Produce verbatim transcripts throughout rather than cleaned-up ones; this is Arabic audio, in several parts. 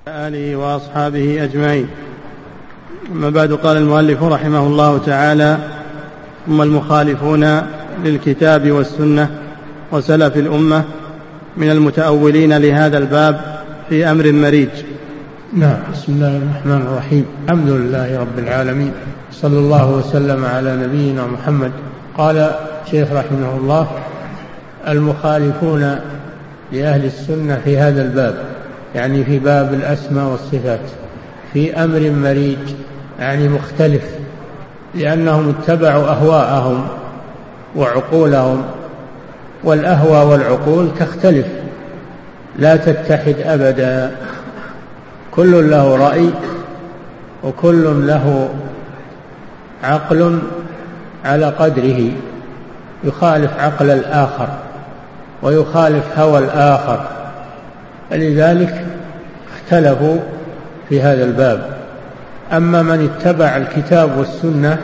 آله وأصحابه أجمعين. أما بعد، قال المؤلف رحمه الله تعالى: ثم المخالفون للكتاب والسنة وسلف الأمة من المتأولين لهذا الباب في أمر مريج. نعم. بسم الله الرحمن الرحيم. الحمد لله رب العالمين، صلى الله وسلم على نبينا محمد. قال الشيخ رحمه الله: المخالفون لأهل السنة في هذا الباب، يعني في باب الأسماء والصفات، في أمر مريج، يعني مختلف، لأنهم اتبعوا أهواءهم وعقولهم، والأهواء والعقول تختلف لا تتحد أبدا، كل له رأي وكل له عقل على قدره، يخالف عقل الآخر ويخالف هوى الآخر، فلذلك اختلفوا في هذا الباب. أما من اتبع الكتاب والسنة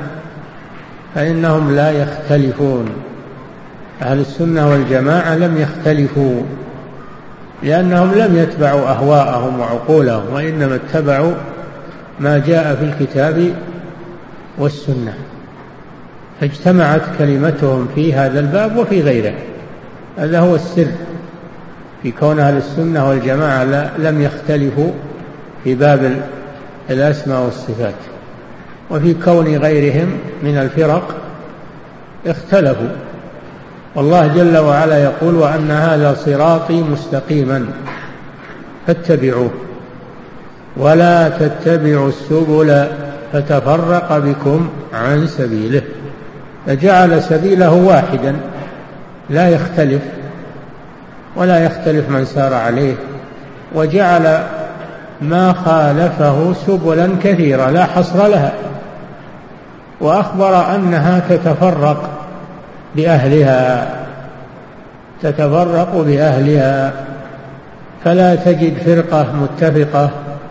فإنهم لا يختلفون، أهل السنة والجماعة لم يختلفوا، لأنهم لم يتبعوا أهواءهم وعقولهم، وإنما اتبعوا ما جاء في الكتاب والسنة، فاجتمعت كلمتهم في هذا الباب وفي غيره. هذا هو السر في كون أهل السنة والجماعة لم يختلفوا في باب الأسماء والصفات، وفي كون غيرهم من الفرق اختلفوا. والله جل وعلا يقول: وأن هذا صراطي مستقيما فاتبعوه ولا تتبعوا السبل فتفرق بكم عن سبيله، فجعل سبيله واحدا لا يختلف ولا يختلف من سار عليه، وجعل ما خالفه سبلا كثيرة لا حصر لها، وأخبر أنها تتفرق بأهلها تتفرق بأهلها فلا تجد فرقة متفقة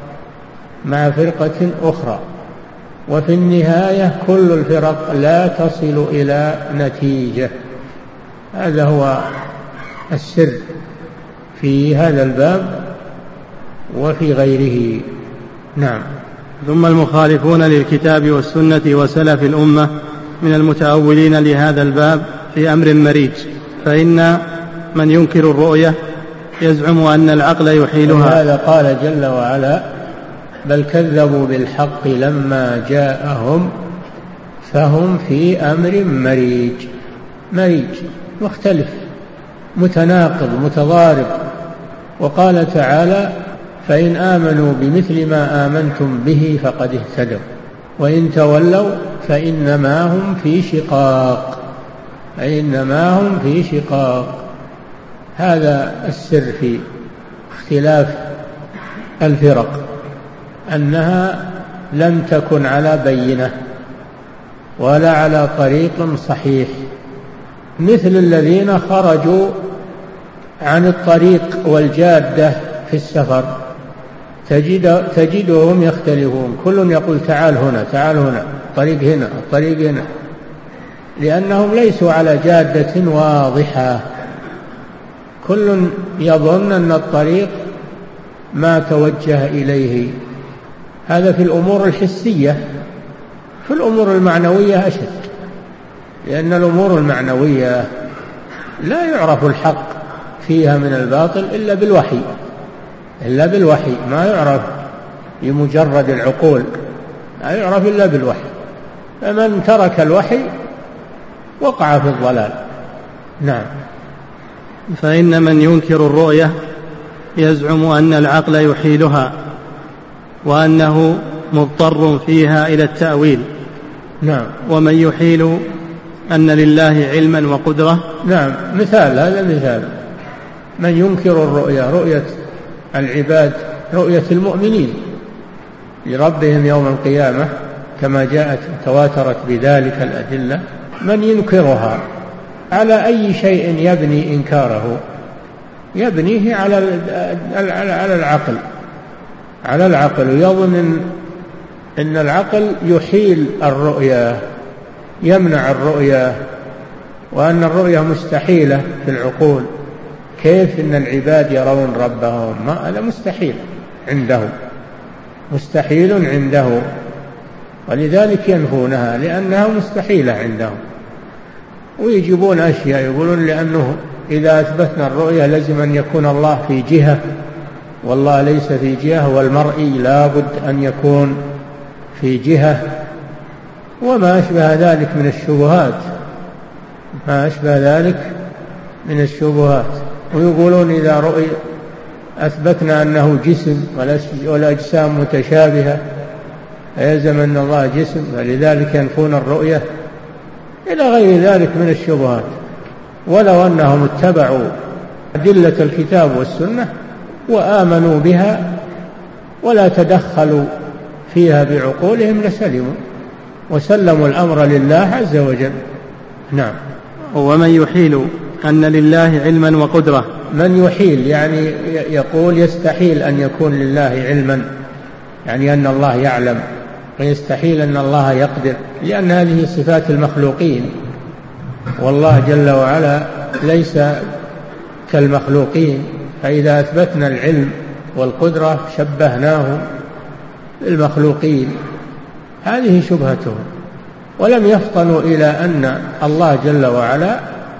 مع فرقة أخرى، وفي النهاية كل الفرق لا تصل إلى نتيجة. هذا هو السر في هذا الباب وفي غيره. نعم. ثم المخالفون للكتاب والسنة وسلف الأمة من المتأولين لهذا الباب في أمر مريج، فإن من ينكر الرؤية يزعم أن العقل يحيلها. هذا قال جل وعلا: بل كذبوا بالحق لما جاءهم فهم في أمر مريج. مريج مختلف متناقض متضارب. وقال تعالى: فإن آمنوا بمثل ما آمنتم به فقد اهتدوا وإن تولوا فإنما هم في شقاق فإنما هم في شقاق. هذا السر في اختلاف الفرق، أنها لم تكن على بينة ولا على طريق صحيح، مثل الذين خرجوا عن الطريق والجادة في السفر تجد تجدهم يختلفون، كل يقول: تعال هنا تعال هنا، الطريق هنا الطريق هنا، لأنهم ليسوا على جادة واضحة، كل يظن أن الطريق ما توجه إليه. هذا في الأمور الحسية. في الأمور المعنوية أشد، لأن الأمور المعنوية لا يعرف الحق فيها من الباطل إلا بالوحي إلا بالوحي ما يعرف بمجرد العقول، لا يعرف إلا بالوحي، فمن ترك الوحي وقع في الضلال. نعم. فإن من ينكر الرؤية يزعم أن العقل يحيلها وأنه مضطر فيها إلى التأويل. نعم. ومن يحيل أن لله علما وقدرة. نعم. مثال، هذا مثال من ينكر الرؤية، رؤية العباد، رؤية المؤمنين لربهم يوم القيامة كما جاءت تواترت بذلك الأدلة، من ينكرها على أي شيء يبني إنكاره؟ يبنيه على على العقل على العقل ويظن أن العقل يحيل الرؤية، يمنع الرؤية، وأن الرؤية مستحيلة في العقول. كيف إن العباد يرون ربهم؟ ما هذا مستحيل. عنده، مستحيل عنده، ولذلك ينفونها لأنها مستحيلة عندهم. ويجيبون أشياء يقولون لأنه إذا أثبتنا الرؤية لازم أن يكون الله في جهة، والله ليس في جهة، والمرء لا بد أن يكون في جهة، وما أشبه ذلك من الشبهات، ما أشبه ذلك من الشبهات. ويقولون إذا رؤي أثبتنا أنه جسم والأجسام متشابهة فيلزم أن الله جسم، فلذلك ينفون الرؤية إلى غير ذلك من الشبهات. ولو أنهم اتبعوا أدلة الكتاب والسنة وآمنوا بها ولا تدخلوا فيها بعقولهم لسلموا وسلموا الأمر لله عز وجل. نعم. ومن يحيل أن لله علما وقدرة. من يحيل يعني يقول يستحيل أن يكون لله علما، يعني أن الله يعلم، ويستحيل أن الله يقدر، لأن هذه صفات المخلوقين، والله جل وعلا ليس كالمخلوقين. فإذا أثبتنا العلم والقدرة شبهناه بالمخلوقين، هذه شبهتهم. ولم يفطنوا إلى أن الله جل وعلا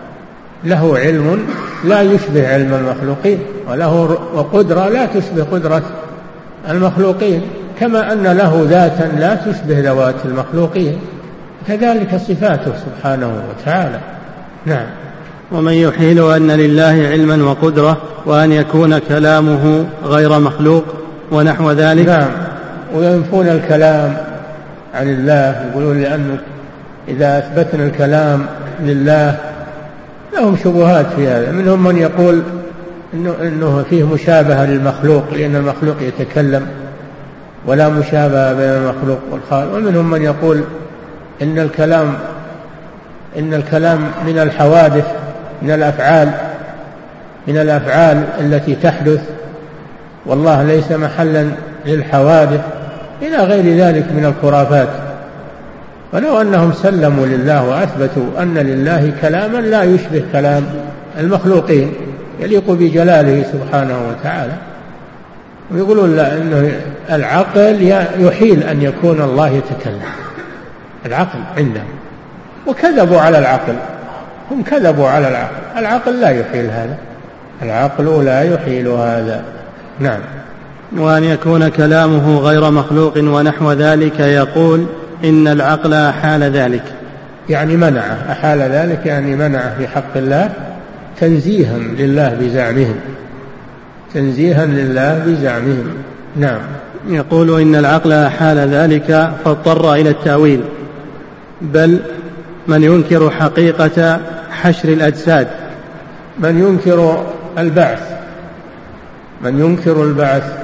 له علم لا يشبه علم المخلوقين، وله وقدرة لا تشبه قدرة المخلوقين، كما أن له ذاتا لا تشبه ذوات المخلوقين، كذلك صفاته سبحانه وتعالى. نعم. ومن يحيل أن لله علما وقدرة وأن يكون كلامه غير مخلوق ونحو ذلك. نعم. وينفون الكلام عن الله، يقولون لأنه إذا أثبتنا الكلام لله لهم شبهات في هذا. منهم من يقول إنه, إنه فيه مشابهة للمخلوق لأن المخلوق يتكلم، ولا مشابهة بين المخلوق والخالق. ومنهم من يقول إن الكلام إن الكلام من الحوادث، من الأفعال من الأفعال التي تحدث، والله ليس محلا للحوادث، إلى غير ذلك من الخرافات. ولو أنهم سلموا لله وأثبتوا أن لله كلاما لا يشبه كلام المخلوقين يليق بجلاله سبحانه وتعالى، ويقولون لا، إنه العقل يحيل أن يكون الله يتكلم، العقل عندهم. وكذبوا على العقل، هم كذبوا على العقل، العقل لا يحيل هذا، العقل لا يحيل هذا. نعم. وأن يكون كلامه غير مخلوق ونحو ذلك، يقول إن العقل أحال ذلك، يعني منعه، أحال ذلك يعني منعه في حق الله تنزيها لله بزعمهم، تنزيها لله بزعمهم. نعم. يقول إن العقل أحال ذلك فاضطر إلى التأويل. بل من ينكر حقيقة حشر الأجساد، من ينكر البعث، من ينكر البعث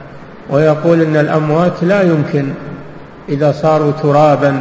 ويقول إن الأموات لا يمكن إذا صاروا ترابا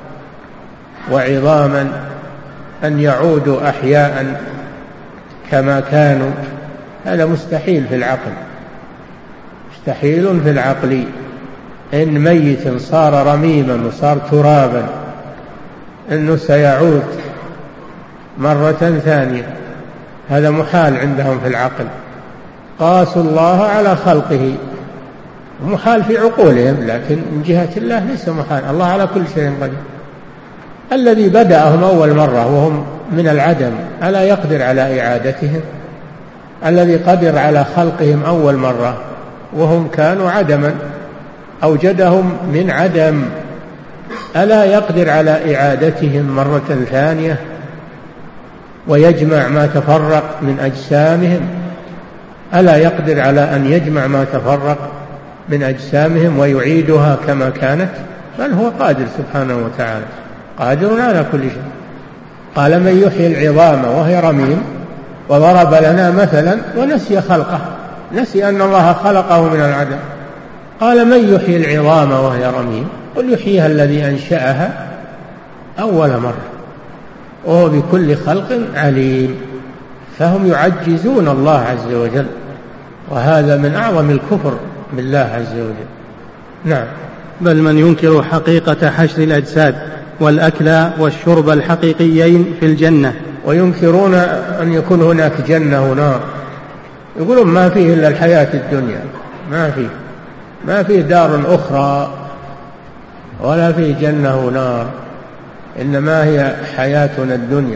وعظاما أن يعودوا أحياء كما كانوا، هذا مستحيل في العقل، مستحيل في العقل. إن ميت صار رميما وصار ترابا أنه سيعود مرة ثانية، هذا محال عندهم في العقل. قاسوا الله على خلقه، محال في عقولهم، لكن من جهة الله ليس محال، الله على كل شيء قدير. الذي بدأهم أول مرة وهم من العدم ألا يقدر على إعادتهم؟ الذي قدر على خلقهم أول مرة وهم كانوا عدما أوجدهم من عدم، ألا يقدر على إعادتهم مرة ثانية ويجمع ما تفرق من أجسامهم؟ ألا يقدر على أن يجمع ما تفرق من أجسامهم ويعيدها كما كانت؟ بل هو قادر سبحانه وتعالى، قادر على كل شيء. قال من يحيي العظام وهي رميم، وضرب لنا مثلا ونسي خلقه، نسي أن الله خلقه من العدم. قال من يحيي العظام وهي رميم، قل يحييها الذي أنشأها أول مرة وهو بكل خلق عليم. فهم يعجزون الله عز وجل، وهذا من أعظم الكفر بالله عز وجل. نعم. بل من ينكر حقيقة حشر الأجساد والأكل والشرب الحقيقيين في الجنة، وينكرون أن يكون هناك جنة ونار، يقولون ما فيه إلا الحياة الدنيا، ما فيه ما فيه دار أخرى ولا فيه جنة ونار، إنما هي حياتنا الدنيا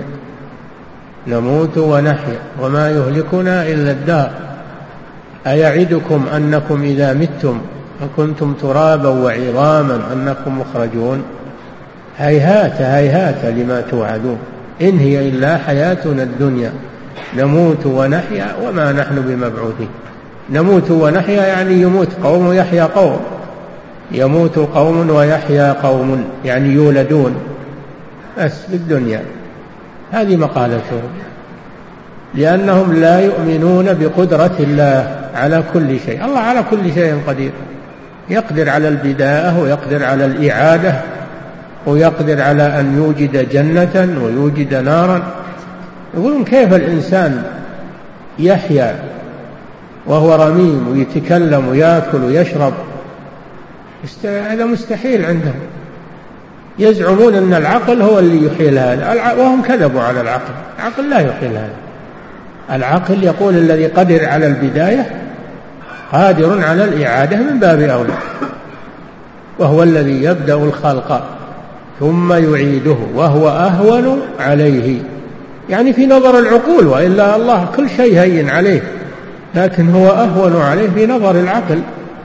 نموت ونحيا وما يهلكنا إلا الدهر. أيعدكم أنكم إذا متم وكنتم ترابا وعظاما أنكم مخرجون؟ هيهات هيهات لما توعدون، إن هي إلا حياتنا الدنيا نموت ونحيا وما نحن بمبعوثين. نموت ونحيا يعني يموت قوم ويحيا قوم، يموت قوم ويحيا قوم يعني يولدون بس بالدنيا. هذه مقالتهم، لأنهم لا يؤمنون بقدرة الله على كل شيء. الله على كل شيء قدير، يقدر على البداية ويقدر على الإعادة ويقدر على أن يوجد جنة ويوجد نارا. يقولون كيف الإنسان يحيا وهو رميم ويتكلم ويأكل ويشرب؟ هذا مستحيل عندهم. يزعمون أن العقل هو اللي يحيل هذا، وهم كذبوا على العقل. العقل لا يحيل هذا. العقل يقول الذي قدر على البداية قادر على الإعادة من باب أولى، وهو الذي يبدأ الخلق ثم يعيده وهو أهون عليه، يعني في نظر العقول، وإلا الله كل شيء هين عليه، لكن هو أهون عليه في نظر العقل.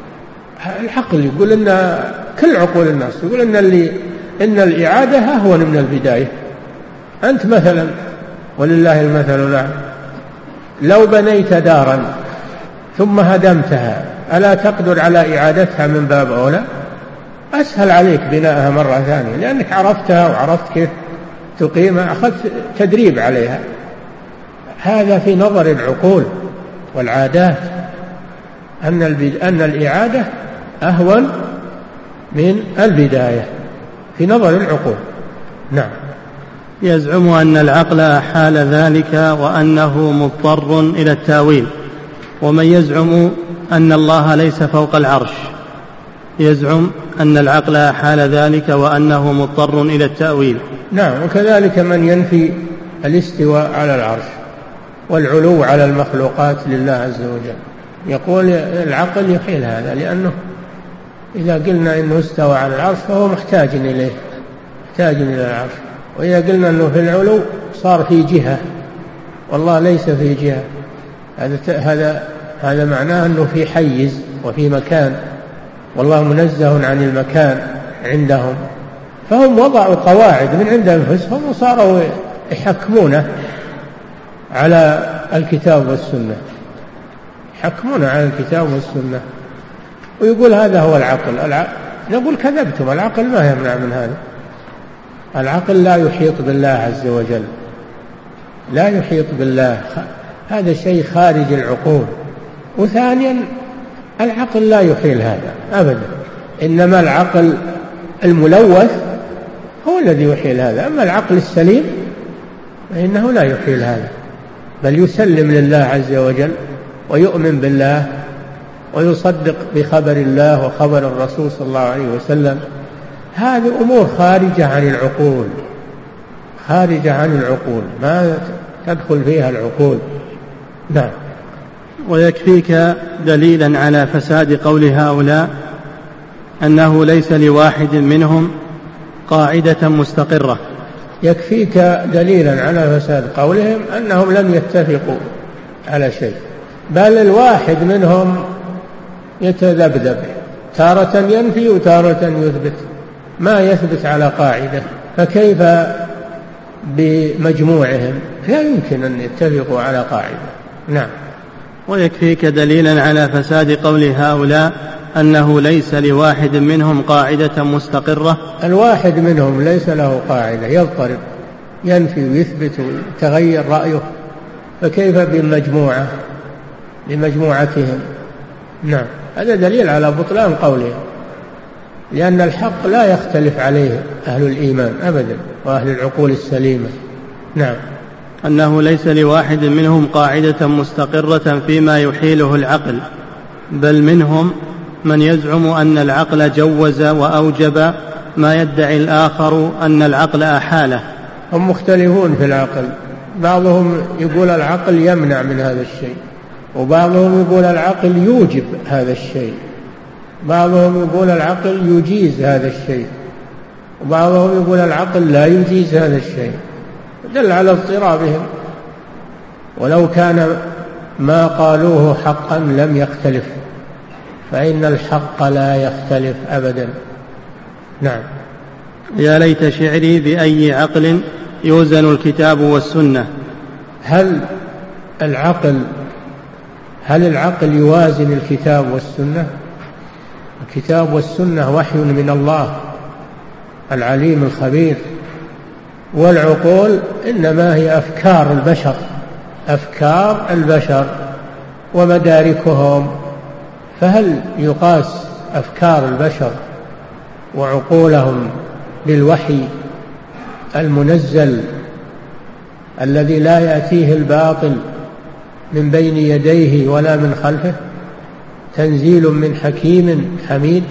العقل يقول أن كل عقول الناس يقول أن اللي إن الإعادة أهون من البداية. أنت مثلا ولله المثل الأعلى لو بنيت دارا ثم هدمتها ألا تقدر على إعادتها من باب أولى؟ أسهل عليك بناءها مرة ثانية، لأنك عرفتها وعرفت كيف تقيمها، أخذت تدريب عليها. هذا في نظر العقول والعادات، أن أن الإعادة أهون من البداية في نظر العقول. نعم. يزعم أن العقل حال ذلك وأنه مضطر إلى التاويل، ومن يزعم أن الله ليس فوق العرش يزعم أن العقل حال ذلك وأنه مضطر إلى التأويل. نعم، وكذلك من ينفي الاستواء على العرش والعلو على المخلوقات لله عز وجل يقول العقل يحيل هذا، لأنه إذا قلنا إنه استوى على العرش فهو محتاج إليه، محتاج إلى العرش، وإذا قلنا أنه في العلو صار في جهة والله ليس في جهة. هذا هذا هذا معناه أنه في حيز وفي مكان، والله منزه عن المكان عندهم. فهم وضعوا قواعد من عند أنفسهم وصاروا يحكمونه على الكتاب والسنة، يحكمون على الكتاب والسنة ويقول هذا هو العقل. الع... نقول كذبتم، العقل ما يمنع من هذا. العقل لا يحيط بالله عز وجل، لا يحيط بالله، هذا شيء خارج العقول. وثانيا العقل لا يحيل هذا أبدا، إنما العقل الملوث هو الذي يحيل هذا، أما العقل السليم فإنه لا يحيل هذا، بل يسلم لله عز وجل ويؤمن بالله ويصدق بخبر الله وخبر الرسول صلى الله عليه وسلم. هذه أمور خارجة عن العقول، خارجة عن العقول، ما تدخل فيها العقول. نعم. ويكفيك دليلا على فساد قول هؤلاء أنه ليس لواحد منهم قاعدة مستقرة. يكفيك دليلا على فساد قولهم أنهم لم يتفقوا على شيء، بل الواحد منهم يتذبذب، تارة ينفي وتارة يثبت، ما يثبت على قاعدة، فكيف بمجموعهم؟ لا يمكن أن يتفقوا على قاعدة. نعم. ويكفيك دليلا على فساد قول هؤلاء أنه ليس لواحد منهم قاعدة مستقرة. الواحد منهم ليس له قاعدة، يضطرب، ينفي ويثبت ويتغير رأيه، فكيف بالمجموعة لمجموعتهم؟ نعم. هذا دليل على بطلان قولهم، لأن الحق لا يختلف عليه أهل الإيمان أبدا وأهل العقول السليمة. نعم. أنه ليس لواحد منهم قاعدة مستقرة فيما يحيله العقل، بل منهم من يزعم أن العقل جوز وأوجب ما يدعي الآخر أن العقل أحاله. هم مختلفون في العقل، بعضهم يقول العقل يمنع من هذا الشيء، وبعضهم يقول العقل يوجب هذا الشيء. بعضهم يقول العقل يجيز هذا الشيء، وبعضهم يقول العقل لا يجيز هذا الشيء، دل على اضطرابهم. ولو كان ما قالوه حقا لم يختلف، فإن الحق لا يختلف أبدا. نعم. يا ليت شعري بأي عقل يوزن الكتاب والسنة. هل العقل هل العقل يوازن الكتاب والسنة؟ الكتاب والسنة وحي من الله العليم الخبير، والعقول إنما هي أفكار البشر أفكار البشر ومداركهم. فهل يقاس أفكار البشر وعقولهم بالوحي المنزل الذي لا يأتيه الباطل من بين يديه ولا من خلفه، تنزيل من حكيم حميد؟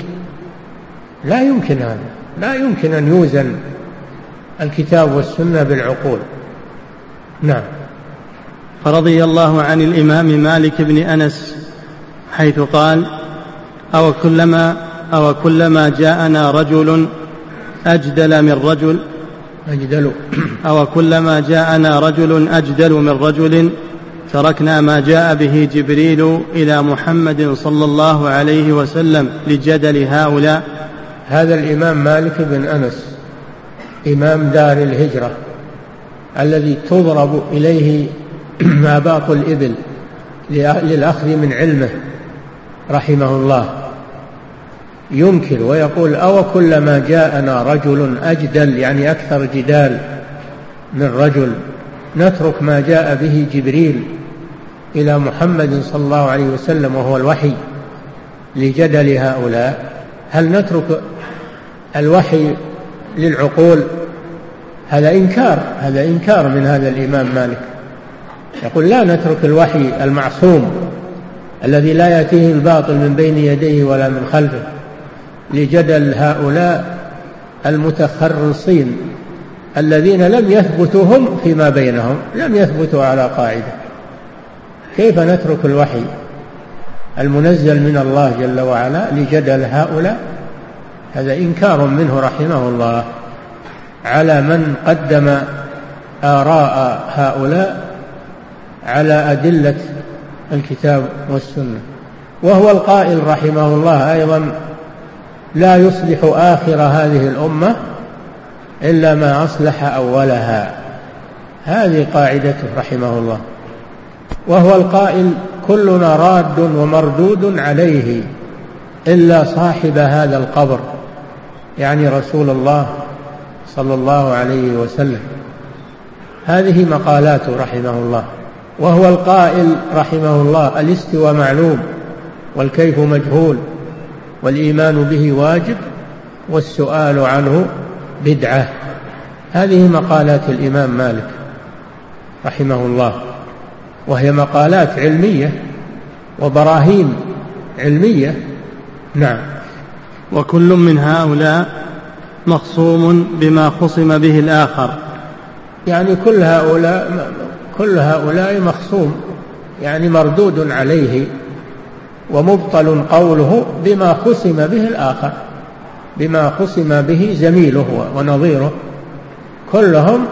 لا يمكن هذا، لا يمكن أن يوزن الكتاب والسنة بالعقول. نعم. فرضي الله عن الإمام مالك بن أنس حيث قال: أو كلما, أو كلما جاءنا رجل أجدل من رجل أجدل أو كلما جاءنا رجل أجدل من رجل تركنا ما جاء به جبريل إلى محمد صلى الله عليه وسلم لجدل هؤلاء. هذا الإمام مالك بن أنس إمام دار الهجرة الذي تضرب إليه آباط الإبل للأخذ من علمه رحمه الله، ينكر ويقول: أو كلما جاءنا رجل أجدل، يعني أكثر جدال من رجل، نترك ما جاء به جبريل إلى محمد صلى الله عليه وسلم وهو الوحي لجدل هؤلاء. هل نترك الوحي للعقول؟ هذا إنكار هذا إنكار من هذا الإمام مالك. يقول: لا نترك الوحي المعصوم الذي لا يأتيه الباطل من بين يديه ولا من خلفه لجدل هؤلاء المتخرصين الذين لم يثبتوا هم فيما بينهم، لم يثبتوا على قاعدة. كيف نترك الوحي المنزل من الله جل وعلا لجدل هؤلاء؟ هذا إنكار منه رحمه الله على من قدم آراء هؤلاء على أدلة الكتاب والسنة. وهو القائل رحمه الله أيضا: لا يصلح آخر هذه الأمة إلا ما أصلح أولها. هذه قاعدته رحمه الله. وهو القائل: كلنا راد ومردود عليه إلا صاحب هذا القبر، يعني رسول الله صلى الله عليه وسلم. هذه مقالاته رحمه الله. وهو القائل رحمه الله: الاستواء معلوم والكيف مجهول والإيمان به واجب والسؤال عنه بدعة. هذه مقالات الإمام مالك رحمه الله، وهي مقالات علمية وبراهين علمية. نعم. وكل من هؤلاء مخصوم بما خصم به الآخر، يعني كل هؤلاء كل هؤلاء مخصوم، يعني مردود عليه ومبطل قوله بما خصم به الآخر، بما خصم به زميله ونظيره، كلهم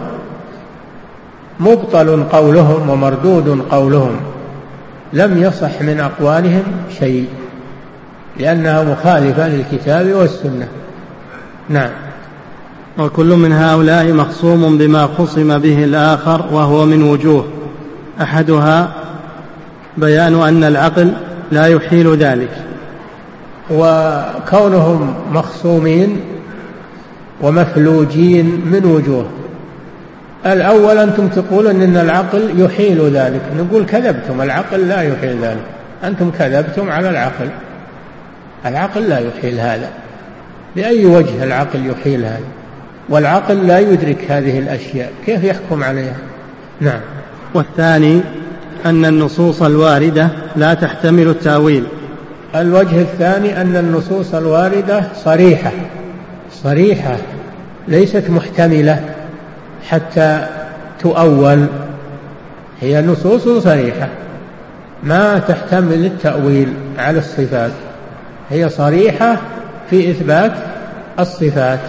مبطل قولهم ومردود قولهم، لم يصح من أقوالهم شيء لأنها مخالفة للكتاب والسنة. نعم. وكل من هؤلاء مخصوم بما خصم به الآخر، وهو من وجوه: أحدها بيان أن العقل لا يحيل ذلك. وكونهم مخصومين ومفلوجين من وجوه: الأول أنتم تقولون أن العقل يحيل ذلك، نقول كذبتم، العقل لا يحيل ذلك، أنتم كذبتم على العقل، العقل لا يحيل هذا. بأي وجه العقل يحيل هذا؟ والعقل لا يدرك هذه الأشياء، كيف يحكم عليها؟ نعم. والثاني أن النصوص الواردة لا تحتمل التأويل. الوجه الثاني أن النصوص الواردة صريحة صريحة ليست محتملة حتى تؤول، هي نصوص صريحة ما تحتمل التأويل على الصفات. هي صريحة في إثبات الصفات.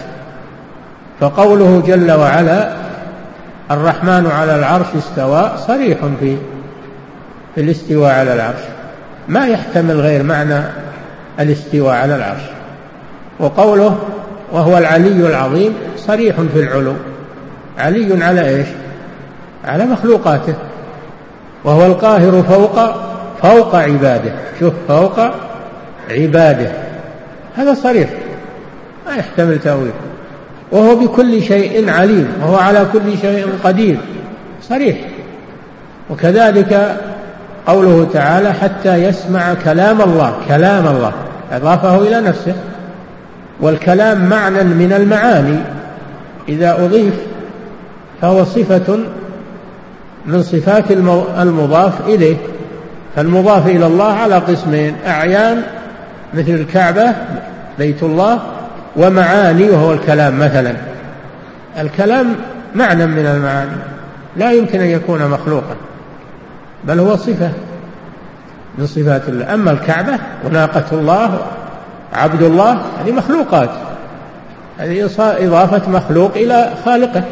فقوله جل وعلا الرحمن على العرش استوى صريح في في الاستواء على العرش، ما يحتمل غير معنى الاستواء على العرش. وقوله وهو العلي العظيم صريح في العلو، علي على إيش؟ على مخلوقاته. وهو القاهر فوق فوق عباده، شوف فوق عباده، هذا صريح ما يحتمل تأويل. وهو بكل شيء عليم، وهو على كل شيء قدير، صريح. وكذلك قوله تعالى حتى يسمع كلام الله، كلام الله أضافه إلى نفسه، والكلام معنى من المعاني إذا أضيف فهو صفة من صفات المضاف إليه. فالمضاف إلى الله على قسمين: أعيان مثل الكعبة بيت الله، ومعاني وهو الكلام. مثلا الكلام معنى من المعاني لا يمكن أن يكون مخلوقا، بل هو صفة من صفات الله. أما الكعبة وناقة الله عبد الله هذه مخلوقات، هذه إضافة مخلوق إلى خالقه.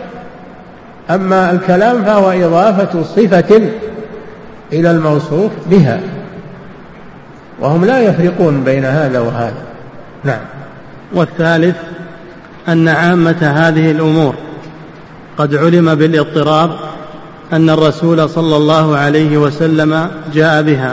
أما الكلام فهو إضافة صفة إلى الموصوف بها، وهم لا يفرقون بين هذا وهذا. نعم. والثالث أن عامة هذه الأمور قد علم بالاضطرار أن الرسول صلى الله عليه وسلم جاء بها.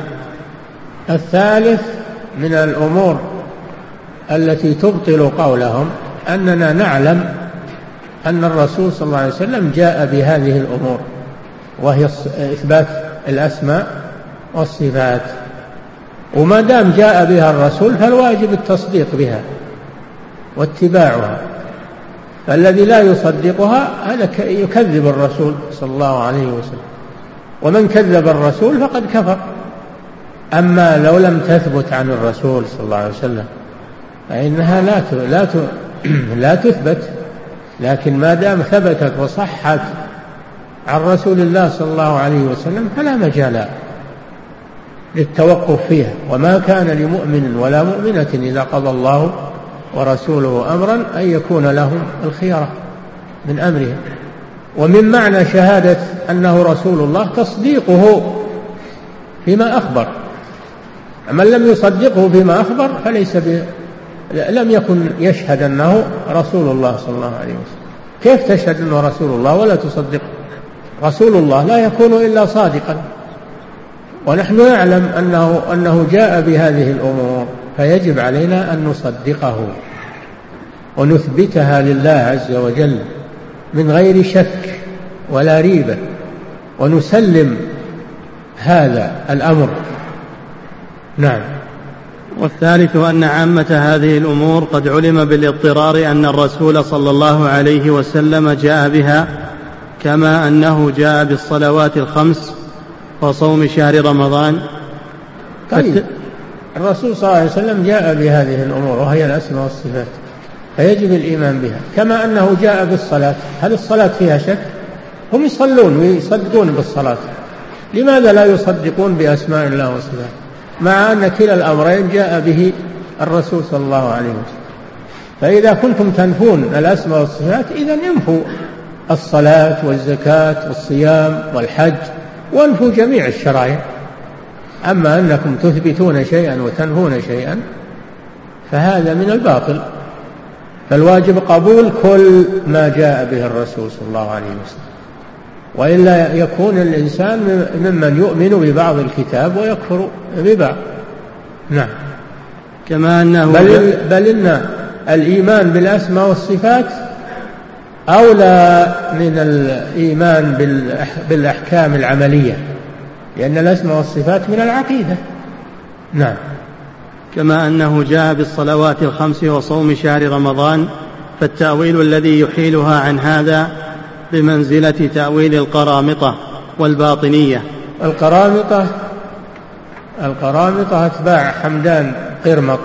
الثالث من الأمور التي تبطل قولهم أننا نعلم أن الرسول صلى الله عليه وسلم جاء بهذه الأمور، وهي إثبات الأسماء والصفات. وما دام جاء بها الرسول فالواجب التصديق بها واتباعها. فالذي لا يصدقها هذا يكذب الرسول صلى الله عليه وسلم، ومن كذب الرسول فقد كفر. أما لو لم تثبت عن الرسول صلى الله عليه وسلم فإنها لا لا لا تثبت، لكن ما دام ثبتت وصحت عن رسول الله صلى الله عليه وسلم فلا مجال للتوقف فيها. وما كان لمؤمن ولا مؤمنة إذا قضى الله ورسوله أمرا أن يكون لهم الخيرة من أمرهم. ومن معنى شهادة أنه رسول الله تصديقه فيما أخبر. من لم يصدقه فيما أخبر فليس ب... لم يكن يشهد أنه رسول الله صلى الله عليه وسلم. كيف تشهد أنه رسول الله ولا تصدق؟ رسول الله لا يكون إلا صادقا، ونحن نعلم أنه, أنه جاء بهذه الأمور، فيجب علينا أن نصدقه ونثبتها لله عز وجل من غير شك ولا ريبة، ونسلم هذا الأمر. نعم. والثالث أن عامة هذه الأمور قد علم بالاضطرار أن الرسول صلى الله عليه وسلم جاء بها، كما أنه جاء بالصلوات الخمس وصوم شهر رمضان. طيب الرسول صلى الله عليه وسلم جاء بهذه الأمور وهي الأسماء والصفات، فيجب الإيمان بها. كما أنه جاء بالصلاة، هل الصلاة فيها شك؟ هم يصلون ويصدقون بالصلاة، لماذا لا يصدقون بأسماء الله وصفاته مع أن كلا الأمرين جاء به الرسول صلى الله عليه وسلم؟ فإذا كنتم تنفون الأسماء والصفات إذن انفوا الصلاة والزكاة والصيام والحج، وانفوا جميع الشرائع. أما أنكم تثبتون شيئا وتنفون شيئا فهذا من الباطل. فالواجب قبول كل ما جاء به الرسول صلى الله عليه وسلم، وإلا يكون الإنسان ممن يؤمن ببعض الكتاب ويكفر ببعض. نعم. كما أنه بل, بل إن الإيمان بالأسماء والصفات أولى من الإيمان بالأحكام العملية، لأن الأسماء والصفات من العقيدة. نعم. كما أنه جاء بالصلوات الخمس وصوم شهر رمضان، فالتأويل الذي يحيلها عن هذا بمنزلة تأويل القرامطة والباطنية. القرامطة القرامطة أتباع حمدان قرمط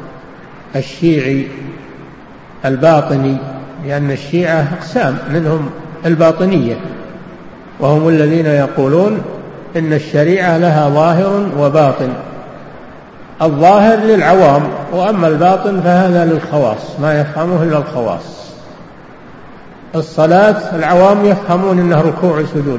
الشيعي الباطني، لأن الشيعة أقسام، منهم الباطنية، وهم الذين يقولون إن الشريعة لها ظاهر وباطن، الظاهر للعوام، وأما الباطن فهذا للخواص، ما يفهمه إلا الخواص. الصلاة العوام يفهمون أنه ركوع وسجود،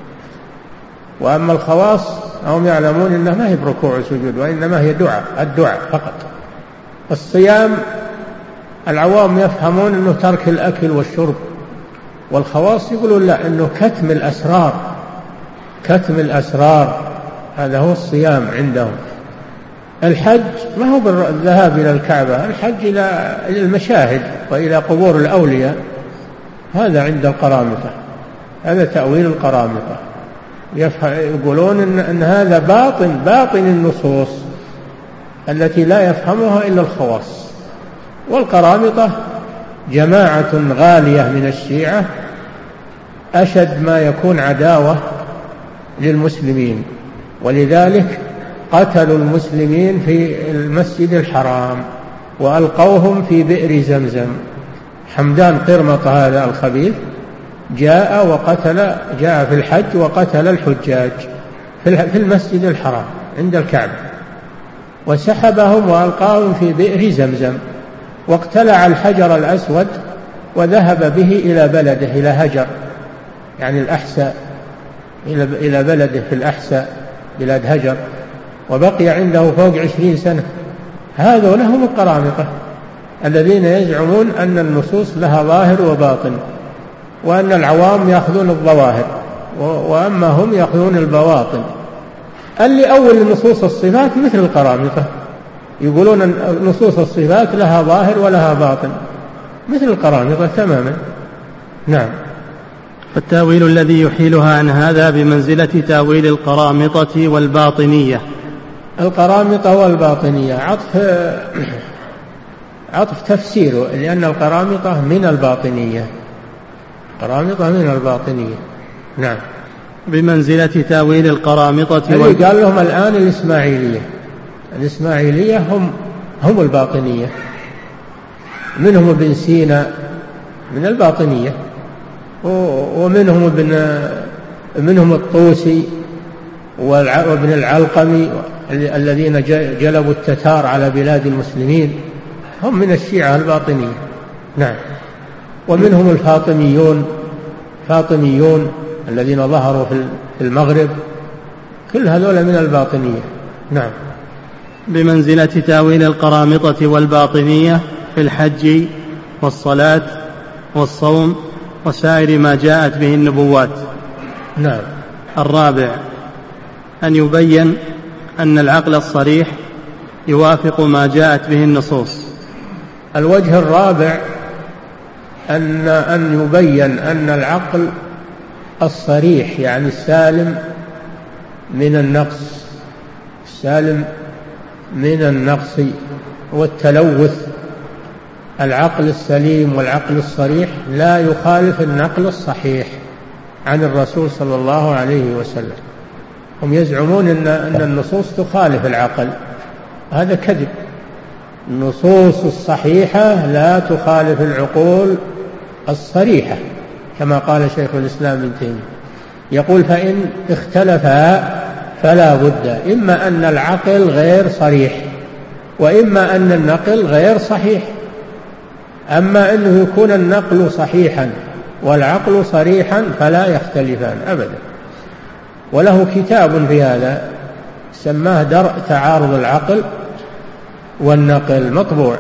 وأما الخواص هم يعلمون أنه ما هي بركوع وسجود، وإنما هي دعاء، الدعاء فقط. الصيام العوام يفهمون أنه ترك الأكل والشرب، والخواص يقولون لا، أنه كتم الأسرار، كتم الأسرار، هذا هو الصيام عندهم. الحج ما هو بالذهاب إلى الكعبة، الحج إلى المشاهد وإلى قبور الأولياء، هذا عند القرامطة، هذا تأويل القرامطة. يقولون إن, إن هذا باطن باطن النصوص التي لا يفهمها إلا الخواص. والقرامطة جماعة غالية من الشيعة، أشد ما يكون عداوة للمسلمين، ولذلك قتلوا المسلمين في المسجد الحرام وألقوهم في بئر زمزم. حمدان قرمطة هذا الخبيث جاء وقتل، جاء في الحج وقتل الحجاج في المسجد الحرام عند الكعبة، وسحبهم وألقاهم في بئر زمزم، واقتلع الحجر الأسود وذهب به إلى بلده، إلى هجر يعني الأحساء، إلى بلده في الأحساء بلاد هجر، وبقي عنده فوق عشرين سنة. هذول هم القرامطة الذين يزعمون أن النصوص لها ظاهر وباطن، وأن العوام يأخذون الظواهر وأما هم يأخذون البواطن. اللي أول نصوص الصفات مثل القرامطة، يقولون أن نصوص الصفات لها ظاهر ولها باطن مثل القرامطة تماما. نعم. فالتاويل الذي يحيلها عن هذا بمنزلة تاويل القرامطة والباطنية. القرامطة والباطنية عطف عطف تفسيره، لأن القرامطة من الباطنية، قرامطة من الباطنية. نعم. بمنزلة تاويل القرامطة وال... قال لهم الآن الإسماعيلية، الإسماعيلية هم هم الباطنية، منهم ابن سينا من الباطنية، ومنهم ابن منهم الطوسي وابن العلقمي الذين جلبوا التتار على بلاد المسلمين، هم من الشيعة الباطنية. نعم. ومنهم الفاطميون، فاطميون الذين ظهروا في المغرب، كل هذول من الباطنية. نعم. بمنزلة تاويل القرامطة والباطنية في الحج والصلاة والصوم وسائر ما جاءت به النبوات. نعم. الرابع أن يبين أن العقل الصريح يوافق ما جاءت به النصوص. الوجه الرابع أن أن يبين أن العقل الصريح يعني السالم من النقص، السالم من النقص والتلوث. العقل السليم والعقل الصريح لا يخالف النقل الصحيح عن الرسول صلى الله عليه وسلم. هم يزعمون أن أن النصوص تخالف العقل، هذا كذب. النصوص الصحيحة لا تخالف العقول الصريحة، كما قال شيخ الإسلام ابن تيمية، يقول فإن اختلفا فلا بد إما أن العقل غير صريح وإما أن النقل غير صحيح. أما أنه يكون النقل صحيحا والعقل صريحا فلا يختلفان أبدا. وله كتاب في هذا سماه درء تعارض العقل والنقل، مطبوع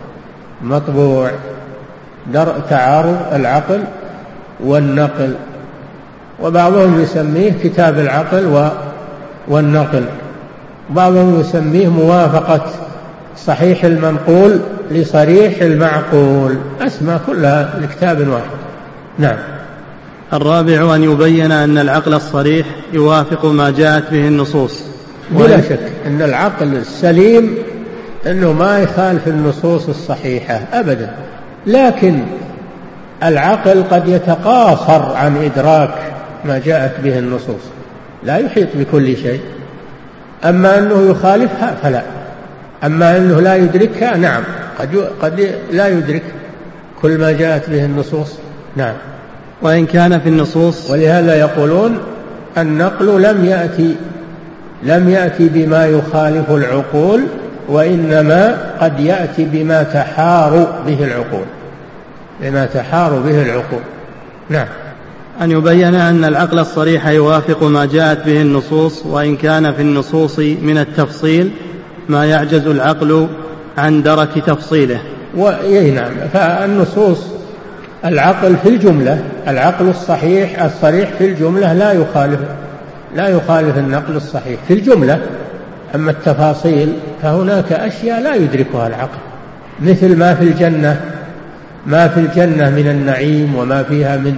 مطبوع درء تعارض العقل والنقل، وبعضهم يسميه كتاب العقل والنقل، بعضهم يسميه موافقة صحيح المنقول لصريح المعقول، أسماء كلها لكتاب واحد. نعم. الرابع أن يبين أن العقل الصريح يوافق ما جاءت به النصوص. بلا شك أن العقل السليم أنه ما يخالف النصوص الصحيحة أبدا، لكن العقل قد يتقاصر عن إدراك ما جاءت به النصوص، لا يحيط بكل شيء. أما أنه يخالفها فلا، أما أنه لا يدركها نعم، قد قد لا يدرك كل ما جاءت به النصوص. نعم. وإن كان في النصوص، ولهذا يقولون النقل لم يأتي لم يأتي بما يخالف العقول، وإنما قد يأتي بما تحار به العقول بما تحار به العقول. نعم. أن يبين أن العقل الصريح يوافق ما جاءت به النصوص، وإن كان في النصوص من التفصيل ما يعجز العقل عن درك تفصيله. نعم. فالنصوص العقل في الجملة، العقل الصحيح الصريح في الجملة لا يخالف لا يخالف النقل الصحيح في الجملة. أما التفاصيل فهناك أشياء لا يدركها العقل، مثل ما في الجنة ما في الجنة من النعيم وما فيها من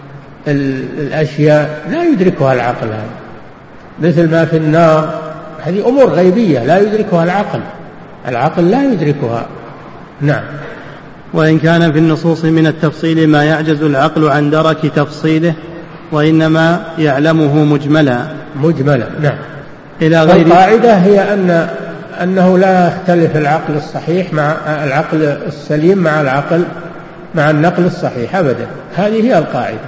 الأشياء لا يدركها العقل، هذا مثل ما في النار، هذه أمور غيبية لا يدركها العقل العقل لا يدركها. نعم. وإن كان في النصوص من التفصيل ما يعجز العقل عن درك تفصيله، وإنما يعلمه مجملا مجملا. نعم. إلى غير القاعدة هي أن أنه لا يختلف العقل الصحيح مع العقل السليم مع العقل مع النقل الصحيح أبدا، هذه هي القاعدة.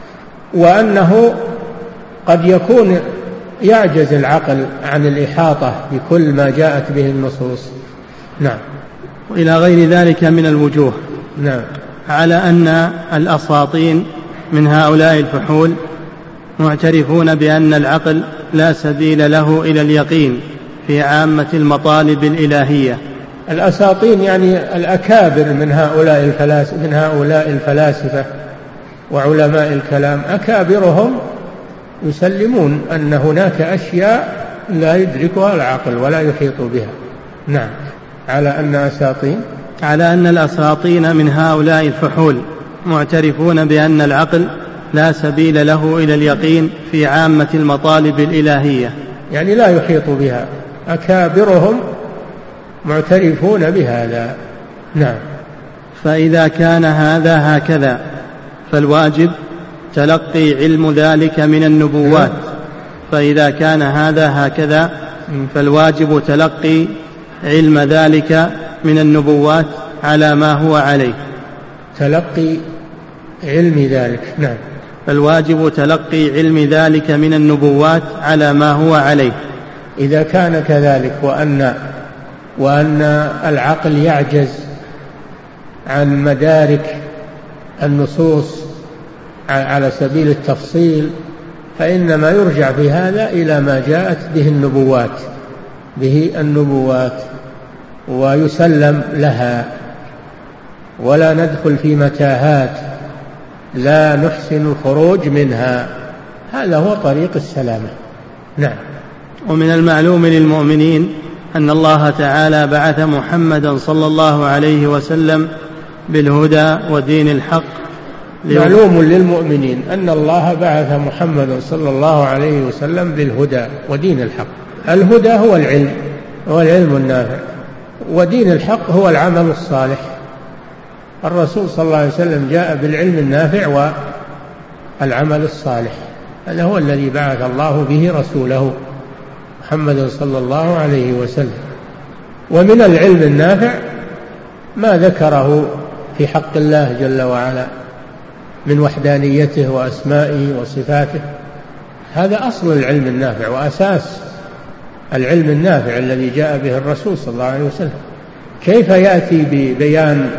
وأنه قد يكون يعجز العقل عن الإحاطة بكل ما جاءت به النصوص. نعم. وإلى غير ذلك من الوجوه. نعم. على أن الأساطين من هؤلاء الفحول معترفون بأن العقل لا سبيل له إلى اليقين في عامة المطالب الإلهية. الأساطين يعني الأكابر من هؤلاء الفلاسفة من هؤلاء الفلاسفة وعلماء الكلام، أكابرهم يسلمون أن هناك أشياء لا يدركها العقل ولا يحيط بها. نعم. على أن أساطين على أن الأساطين من هؤلاء الفحول معترفون بأن العقل لا سبيل له إلى اليقين في عامة المطالب الإلهية، يعني لا يحيط بها، أكابرهم معترفون بهذا. نعم. فإذا كان هذا هكذا فالواجب تلقي علم ذلك من النبوات فإذا كان هذا هكذا فالواجب تلقي علم ذلك من النبوات على ما هو عليه. تلقي علم ذلك. نعم. فالواجب تلقي علم ذلك من النبوات على ما هو عليه. إذا كان كذلك وأن وأن العقل يعجز عن مدارك النصوص على سبيل التفصيل، فإنما يرجع في هذا إلى ما جاءت به النبوات به النبوات ويسلم لها، ولا ندخل في متاهات لا نحسن الخروج منها. هذا هو طريق السلامة. نعم. ومن المعلوم للمؤمنين أن الله تعالى بعث محمدا صلى الله عليه وسلم بالهدى ودين الحق. معلوم للمؤمنين أن الله بعث محمدا صلى الله عليه وسلم بالهدى ودين الحق. الهدى هو العلم هو العلم النافع، ودين الحق هو العمل الصالح. الرسول صلى الله عليه وسلم جاء بالعلم النافع والعمل الصالح، هذا هو الذي بعث الله به رسوله محمد صلى الله عليه وسلم. ومن العلم النافع ما ذكره في حق الله جل وعلا من وحدانيته وأسمائه وصفاته، هذا أصل العلم النافع وأساس العلم النافع الذي جاء به الرسول صلى الله عليه وسلم. كيف يأتي ببيان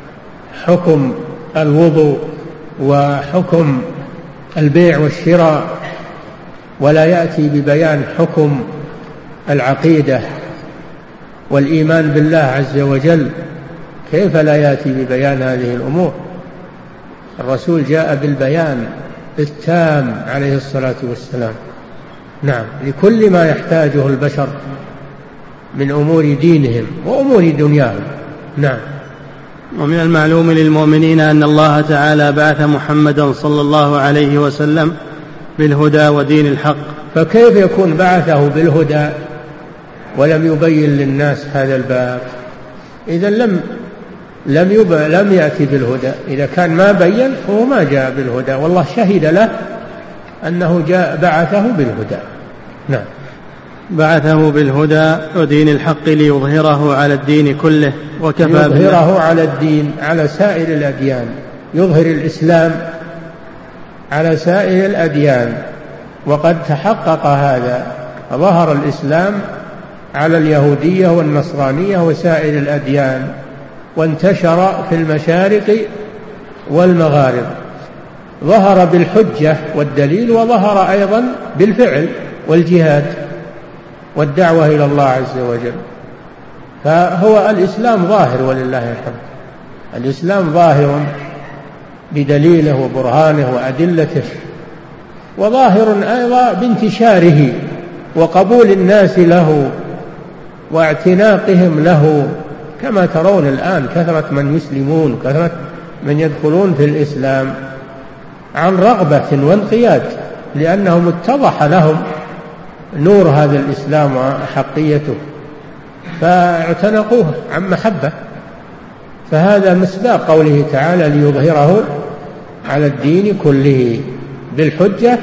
حكم الوضوء وحكم البيع والشراء ولا يأتي ببيان حكم العقيدة والإيمان بالله عز وجل؟ كيف لا يأتي ببيان هذه الأمور؟ الرسول جاء بالبيان التام عليه الصلاة والسلام. نعم. لكل ما يحتاجه البشر من أمور دينهم وأمور دنياهم. نعم. ومن المعلوم للمؤمنين أن الله تعالى بعث محمدا صلى الله عليه وسلم بالهدى ودين الحق. فكيف يكون بعثه بالهدى ولم يبين للناس هذا الباب؟ إذا لم لم يب... لم يأتي بالهدى. إذا كان ما بين فهو ما جاء بالهدى، والله شهد له أنه جاء بعثه بالهدى. نعم. بعثه بالهدى ودين الحق ليظهره على الدين كله وكفى يظهره على الدين على سائر الأديان، يظهر الإسلام على سائر الأديان، وقد تحقق هذا ظهر الإسلام على اليهودية والنصرانية وسائر الأديان، وانتشر في المشارق والمغارب، ظهر بالحجة والدليل، وظهر أيضا بالفعل والجهاد والدعوة إلى الله عز وجل. فهو الإسلام ظاهر ولله الحمد، الإسلام ظاهر بدليله وبرهانه وأدلته، وظاهر أيضا بانتشاره وقبول الناس له واعتناقهم له، كما ترون الآن كثرة من يسلمون، كثرة من يدخلون في الإسلام عن رغبة وانقياد، لأنهم اتضح لهم نور هذا الإسلام وحقيته فاعتنقوه عن محبة. فهذا مصداق قوله تعالى ليظهره على الدين كله بالحجة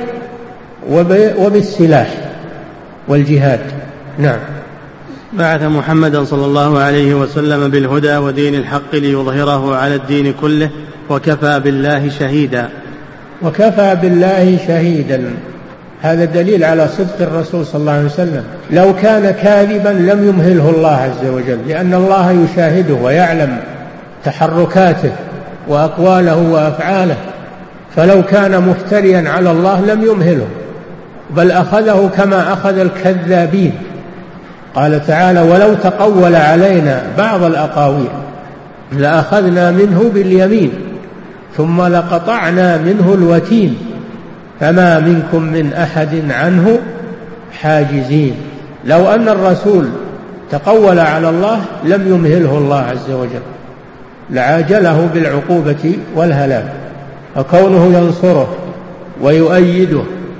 وبالسلاح والجهاد. نعم. بعث محمدا صلى الله عليه وسلم بالهدى ودين الحق ليظهره على الدين كله وكفى بالله شهيدا. وكفى بالله شهيدا، هذا دليل على صدق الرسول صلى الله عليه وسلم. لو كان كاذبا لم يمهله الله عز وجل، لأن الله يشاهده ويعلم تحركاته وأقواله وأفعاله، فلو كان مفتريا على الله لم يمهله، بل أخذه كما أخذ الكذابين. قال تعالى ولو تقول علينا بعض الأقاويل لأخذنا منه باليمين ثم لقطعنا منه الوتين فما منكم من أحد عنه حاجزين. لو أن الرسول تقول على الله لم يمهله الله عز وجل، لعاجله بالعقوبة والهلاك. وكونه ينصره ويؤيده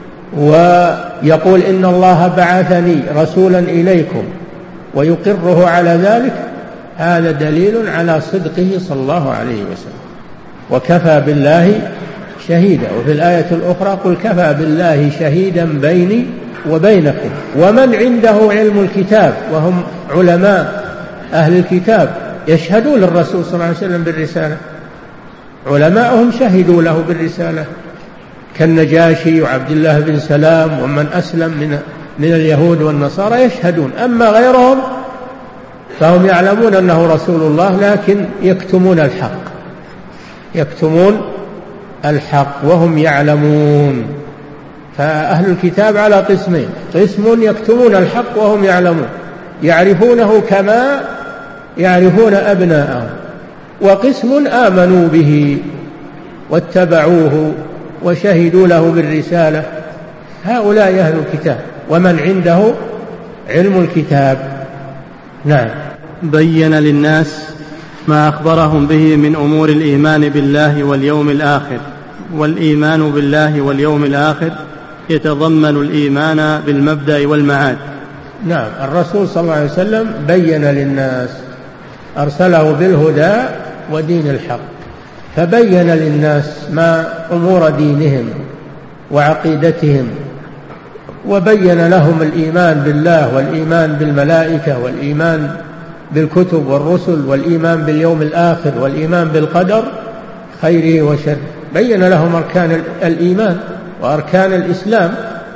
ويقول إن الله بعثني رسولا إليكم ويقره على ذلك، هذا دليل على صدقه صلى الله عليه وسلم. وكفى بالله شهيدا. وفي الآية الأخرى قل كفى بالله شهيدا بيني وبينكم ومن عنده علم الكتاب، وهم علماء أهل الكتاب يشهدون للرسول صلى الله عليه وسلم بالرسالة، علماءهم شهدوا له بالرسالة كالنجاشي وعبد الله بن سلام ومن أسلم من من اليهود والنصارى يشهدون. أما غيرهم فهم يعلمون أنه رسول الله لكن يكتمون الحق، يكتمون الحق وهم يعلمون. فأهل الكتاب على قسمين، قسم يكتمون الحق وهم يعلمون يعرفونه كما يعرفون أبناءهم، وقسم آمنوا به واتبعوه وشهدوا له بالرسالة، هؤلاء أهل الكتاب ومن عنده علم الكتاب. نعم. بين للناس ما أخبرهم به من أمور الإيمان بالله واليوم الآخر، والإيمان بالله واليوم الآخر يتضمن الإيمان بالمبدأ والمعاد. نعم. الرسول صلى الله عليه وسلم بين للناس، أرسله بالهدى ودين الحق، فبين للناس ما أمور دينهم وعقيدتهم، وبين لهم الإيمان بالله والإيمان بالملائكة والإيمان بالكتب والرسل والإيمان باليوم الآخر والإيمان بالقدر خيره وشره. بين لهم أركان الإيمان وأركان الإسلام،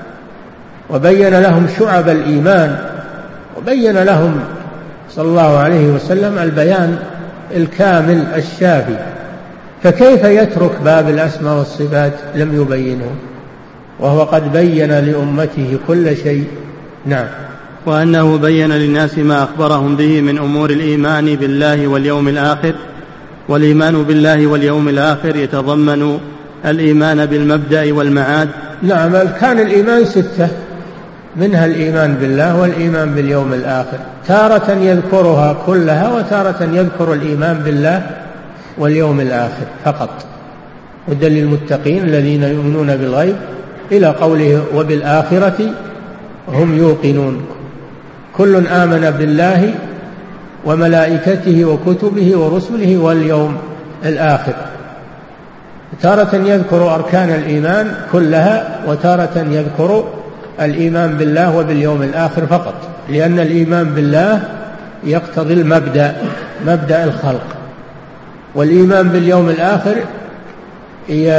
وبين لهم شعب الإيمان، وبين لهم صلى الله عليه وسلم البيان الكامل الشافي. فكيف يترك باب الأسماء والصفات لم يبينه وهو قد بين لأمته كل شيء؟ نعم. وأنه بين للناس ما أخبرهم به من أمور الإيمان بالله واليوم الآخر، والإيمان بالله واليوم الآخر يتضمن الإيمان بالمبدأ والمعاد. نعم. كان الإيمان ستة، منها الإيمان بالله والإيمان باليوم الآخر، تارة يذكرها كلها وتارة يذكر الإيمان بالله واليوم الآخر فقط. هدى للمتقين الذين يؤمنون بالغيب إلى قوله وبالآخرة هم يوقنون. كل آمن بالله وملائكته وكتبه ورسله واليوم الآخر. تارة يذكر أركان الإيمان كلها وتارة يذكر الإيمان بالله وباليوم الآخر فقط، لأن الإيمان بالله يقتضي المبدأ، مبدأ الخلق، والإيمان باليوم الآخر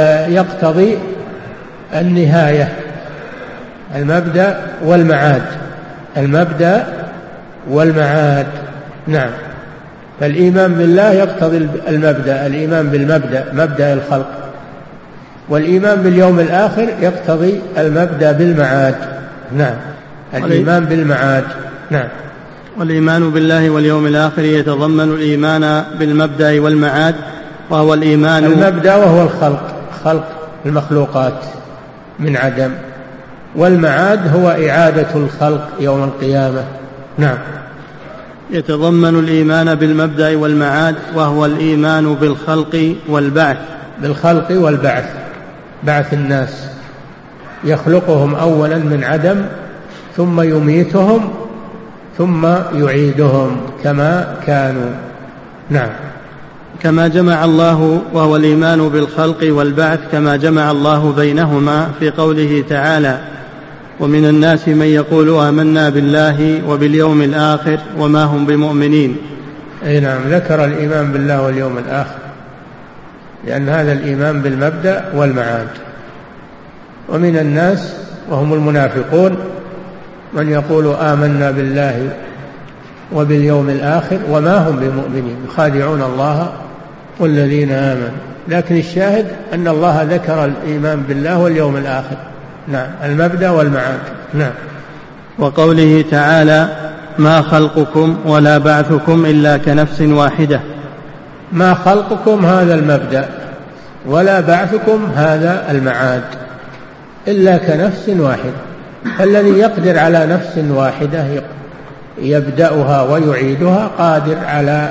يقتضي النهاية، المبدأ والمعاد. المبدأ والمعاد. نعم. فالإيمان بالله يقتضي المبدأ، الإيمان بالمبدأ مبدأ الخلق، والإيمان باليوم الآخر يقتضي المبدأ بالمعاد. نعم. الإيمان بالمعاد. نعم. والإيمان بالله واليوم الآخر يتضمن الإيمان بالمبدأ والمعاد، وهو الإيمان المبدأ وهو الخلق، خلق المخلوقات من عدم، والمعاد هو إعادة الخلق يوم القيامة. نعم. يتضمن الإيمان بالمبدأ والمعاد، وهو الإيمان بالخلق والبعث. بالخلق والبعث، بعث الناس، يخلقهم أولا من عدم ثم يميتهم ثم يعيدهم كما كانوا. نعم. كما جمع الله، وهو الإيمان بالخلق والبعث، كما جمع الله بينهما في قوله تعالى: ومن الناس من يقول آمنا بالله وباليوم الآخر وما هم بمؤمنين. أي نعم، ذكر الإيمان بالله واليوم الآخر لأن هذا الإيمان بالمبدأ والمعاد. ومن الناس وهم المنافقون من يقول آمنا بالله وباليوم الآخر وما هم بمؤمنين، يخادعون الله والذين آمنوا. لكن الشاهد أن الله ذكر الإيمان بالله واليوم الآخر. نعم. المبدأ والمعاد. نعم. وقوله تعالى: ما خلقكم ولا بعثكم إلا كنفس واحدة. ما خلقكم هذا المبدأ، ولا بعثكم هذا المعاد، إلا كنفس واحدة. فالذي يقدر على نفس واحدة يبدأها ويعيدها قادر على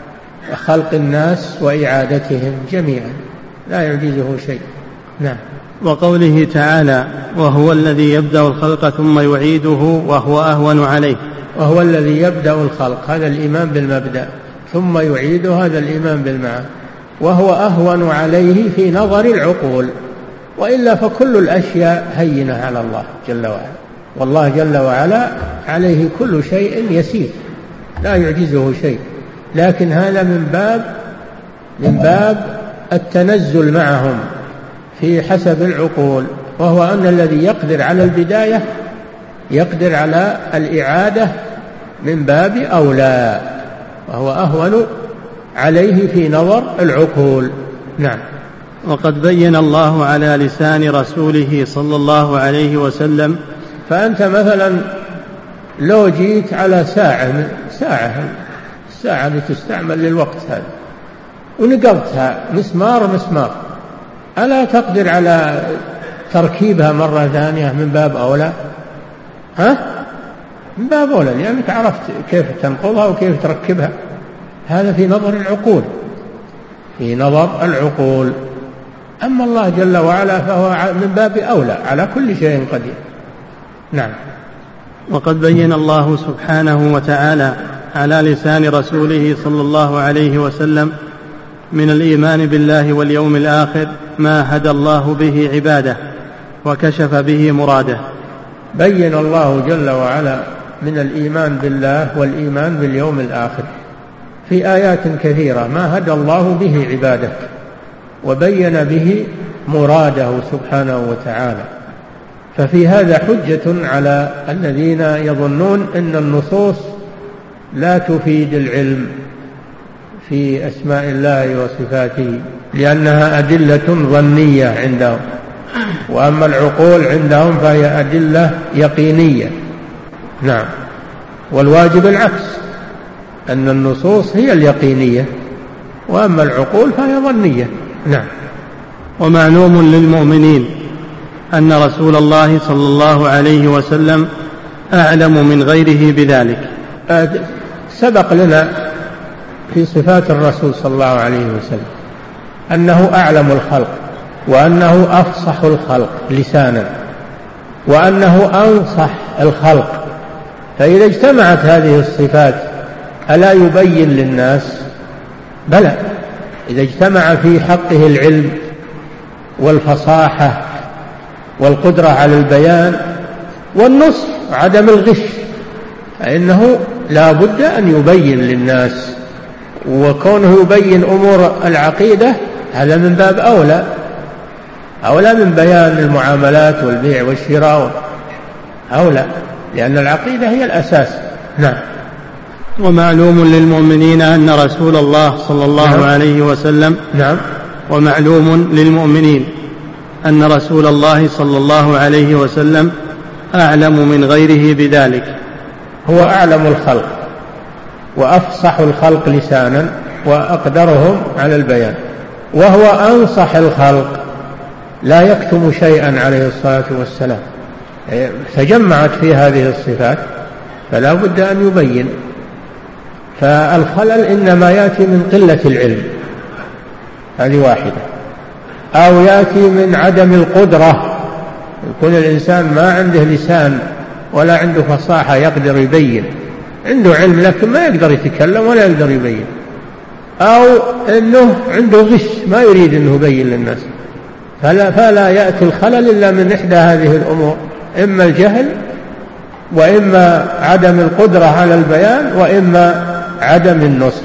خلق الناس وإعادتهم جميعا، لا يعجزه شيء. نعم. وقوله تعالى: وهو الذي يبدأ الخلق ثم يعيده وهو أهون عليه. وهو الذي يبدأ الخلق، هذا الإيمان بالمبدأ، ثم يعيده، هذا الإيمان بالمعاد. وهو أهون عليه في نظر العقول، وإلا فكل الأشياء هينة على الله جل وعلا، والله جل وعلا عليه كل شيء يسير لا يعجزه شيء. لكن هذا من باب من باب التنزل معهم في حسب العقول، وهو أن الذي يقدر على البداية يقدر على الإعادة من باب أولى، وهو أهون عليه في نظر العقول. نعم. وقد بين الله على لسان رسوله صلى الله عليه وسلم. فأنت مثلا لو جيت على ساعة ساعة الساعة التي تستعمل للوقت هذا ونقضتها مسمار مسمار، ألا تقدر على تركيبها مرة ثانية من باب أولى؟ ها؟ من باب أولى، لأنك عرفت كيف تنقضها وكيف تركبها. هذا في نظر العقول، في نظر العقول. أما الله جل وعلا فهو من باب أولى، على كل شيء قدير. نعم. وقد بين الله سبحانه وتعالى على لسان رسوله صلى الله عليه وسلم من الإيمان بالله واليوم الآخر ما هدى الله به عباده وكشف به مراده. بين الله جل وعلا من الإيمان بالله والإيمان باليوم الآخر في آيات كثيرة ما هدى الله به عباده وبين به مراده سبحانه وتعالى. ففي هذا حجة على الذين يظنون أن النصوص لا تفيد العلم في أسماء الله وصفاته، لأنها أدلة ظنية عندهم، وأما العقول عندهم فهي أدلة يقينية. نعم. والواجب العكس، أن النصوص هي اليقينية، وأما العقول فهي ظنية. نعم. ومعلوم للمؤمنين أن رسول الله صلى الله عليه وسلم أعلم من غيره بذلك. سبق لنا في صفات الرسول صلى الله عليه وسلم أنه أعلم الخلق، وأنه أفصح الخلق لسانا، وأنه أنصح الخلق. فإذا اجتمعت هذه الصفات ألا يبين للناس؟ بلى، إذا اجتمع في حقه العلم والفصاحة والقدرة على البيان والنصح وعدم الغش، فإنه لا بد أن يبين للناس. وكونه يبين أمور العقيدة هذا من باب أولى، أولى من بيان المعاملات والبيع والشراء، أولى. لأن العقيدة هي الأساس. نعم. ومعلوم للمؤمنين أن رسول الله صلى الله نعم. عليه وسلم نعم. ومعلوم للمؤمنين أن رسول الله صلى الله عليه وسلم أعلم من غيره بذلك. هو أعلم الخلق وأفصح الخلق لسانا وأقدرهم على البيان، وهو أنصح الخلق لا يكتم شيئا عليه الصلاة والسلام، تجمعت في هذه الصفات فلا بد أن يبين. فالخلل إنما يأتي من قلة العلم، هذه واحدة، أو يأتي من عدم القدرة، يكون الإنسان ما عنده لسان ولا عنده فصاحة يقدر يبين، عنده علم لكن ما يقدر يتكلم ولا يقدر يبين، أو أنه عنده غش ما يريد أنه يبين للناس. فلا, فلا يأتي الخلل إلا من إحدى هذه الأمور، إما الجهل وإما عدم القدرة على البيان وإما عدم النصح،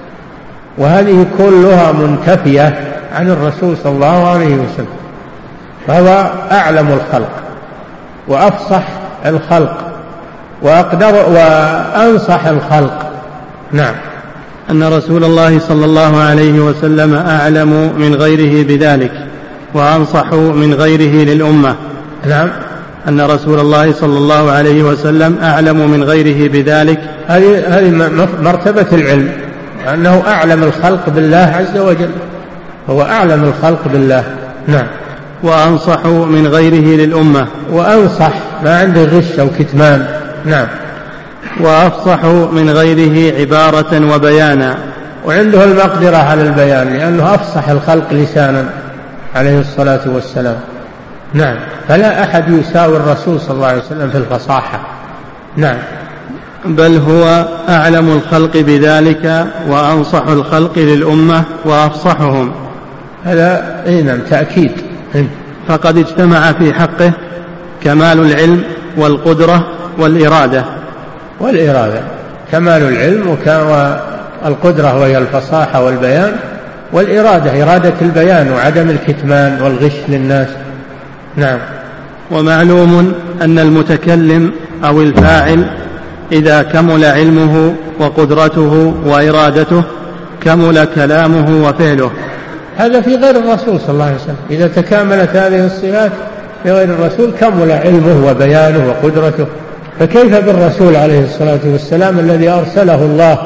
وهذه كلها منتفية عن الرسول صلى الله عليه وسلم. فهو أعلم الخلق وأفصح الخلق وأقدر وأنصح الخلق. نعم. أن رسول الله صلى الله عليه وسلم أعلم من غيره بذلك وأنصح من غيره للأمة. نعم. أن رسول الله صلى الله عليه وسلم أعلم من غيره بذلك، هذه هذه مرتبة العلم، أنه أعلم الخلق بالله عز وجل، هو أعلم الخلق بالله. نعم. وأنصح من غيره للأمة، وأنصح ما عنده غش أو كتمان. نعم. وأفصح من غيره عبارة وبيانا، وعنده المقدرة على البيان لأنه أفصح الخلق لسانا عليه الصلاة والسلام. نعم. فلا أحد يساوي الرسول صلى الله عليه وسلم في الفصاحة. نعم. بل هو أعلم الخلق بذلك وأنصح الخلق للأمة وأفصحهم. هذا نعم تأكيد. فقد اجتمع في حقه كمال العلم والقدرة والإرادة. والإرادة كمال العلم والقدرة وهي الفصاحة والبيان، والإرادة إرادة البيان وعدم الكتمان والغش للناس. نعم. ومعلوم أن المتكلم أو الفاعل إذا كمل علمه وقدرته وإرادته كمل كلامه وفعله. هذا في غير الرسول صلى الله عليه وسلم، إذا تكاملت هذه الصفات في غير الرسول كمل علمه وبيانه وقدرته، فكيف بالرسول عليه الصلاة والسلام الذي أرسله الله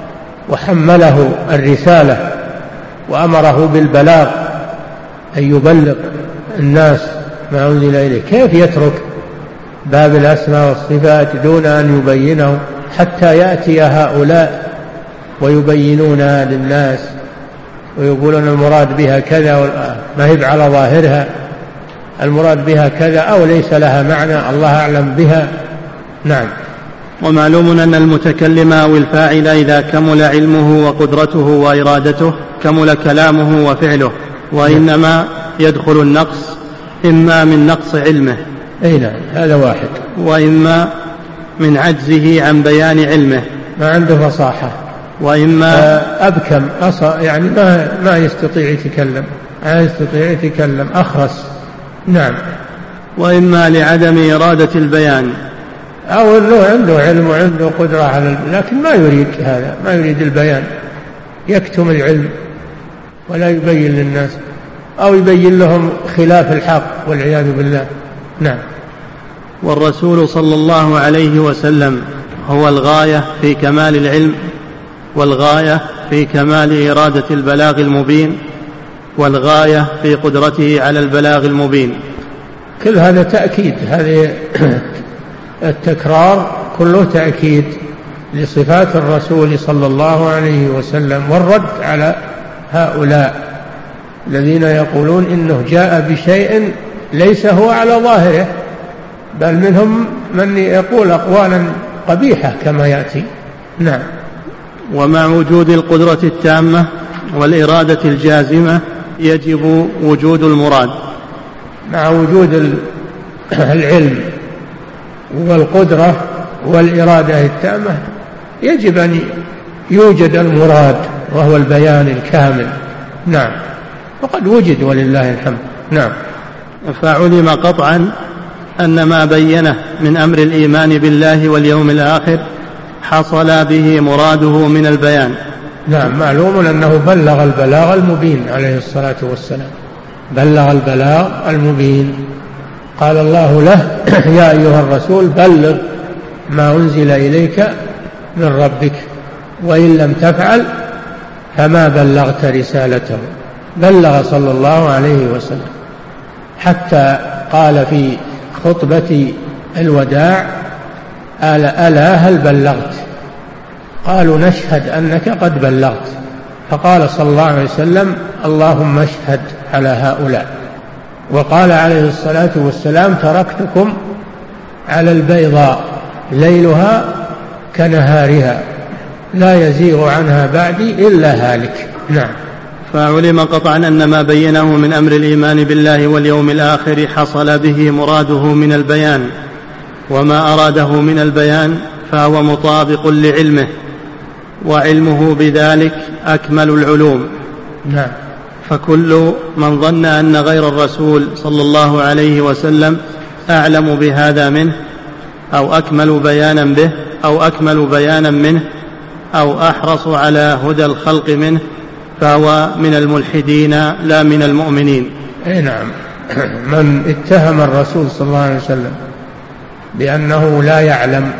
وحمله الرسالة وأمره بالبلاغ أن يبلغ الناس ما أنزل إليه، كيف يترك باب الأسماء والصفات دون أن يبينه حتى يأتي هؤلاء ويبينونها للناس ويقولون المراد بها كذا ما هي على ظاهرها، المراد بها كذا أو ليس لها معنى، الله أعلم بها. نعم. ومعلوم أن المتكلم أو الفاعل إذا كمل علمه وقدرته وإرادته كمل كلامه وفعله، وإنما يدخل النقص إما من نقص علمه، أي نعم هذا واحد، وإما من عجزه عن بيان علمه، ما عنده فصاحة، وإما أبكم أصلا يعني ما ما يستطيع يتكلم، ما يستطيع يتكلم أخرس. نعم. وإما لعدم إرادة البيان، أو أنه عنده علم وعنده قدرة على البيان لكن ما يريد هذا، ما يريد البيان، يكتم العلم ولا يبين للناس أو يبين لهم خلاف الحق والعياذ بالله. نعم. والرسول صلى الله عليه وسلم هو الغاية في كمال العلم، والغاية في كمال إرادة البلاغ المبين، والغاية في قدرته على البلاغ المبين. كل هذا تأكيد، هذه التكرار كله تأكيد لصفات الرسول صلى الله عليه وسلم، والرد على هؤلاء الذين يقولون إنه جاء بشيء ليس هو على ظاهره، بل منهم من يقول أقوالا قبيحة كما يأتي. نعم. ومع وجود القدرة التامة والإرادة الجازمة يجب وجود المراد. مع وجود العلم والقدرة والإرادة التامة يجب أن يوجد المراد وهو البيان الكامل. نعم. وقد وجد ولله الحمد. نعم. فعلم قطعا أن ما بينه من أمر الإيمان بالله واليوم الآخر حصل به مراده من البيان. نعم، معلوم أنه بلغ البلاغ المبين عليه الصلاة والسلام، بلغ البلاغ المبين. قال الله له: يا أيها الرسول بلغ ما أنزل إليك من ربك، وإن لم تفعل فما بلغت رسالته. بلغ صلى الله عليه وسلم، حتى قال في خطبة الوداع: ألا هل بلغت؟ قالوا: نشهد أنك قد بلغت. فقال صلى الله عليه وسلم: اللهم اشهد على هؤلاء. وقال عليه الصلاة والسلام: تركتكم على البيضاء ليلها كنهارها لا يزيغ عنها بعدي إلا هالك. نعم. فعلم قطعا أن ما بينه من أمر الإيمان بالله واليوم الآخر حصل به مراده من البيان، وما أراده من البيان فهو مطابق لعلمه، وعلمه بذلك أكمل العلوم. نعم. فكل من ظن أن غير الرسول صلى الله عليه وسلم أعلم بهذا منه أو أكمل بيانا به أو أكمل بيانا منه أو أحرص على هدى الخلق منه فهو من الملحدين لا من المؤمنين. أي نعم. من اتهم الرسول صلى الله عليه وسلم بأنه لا يعلم،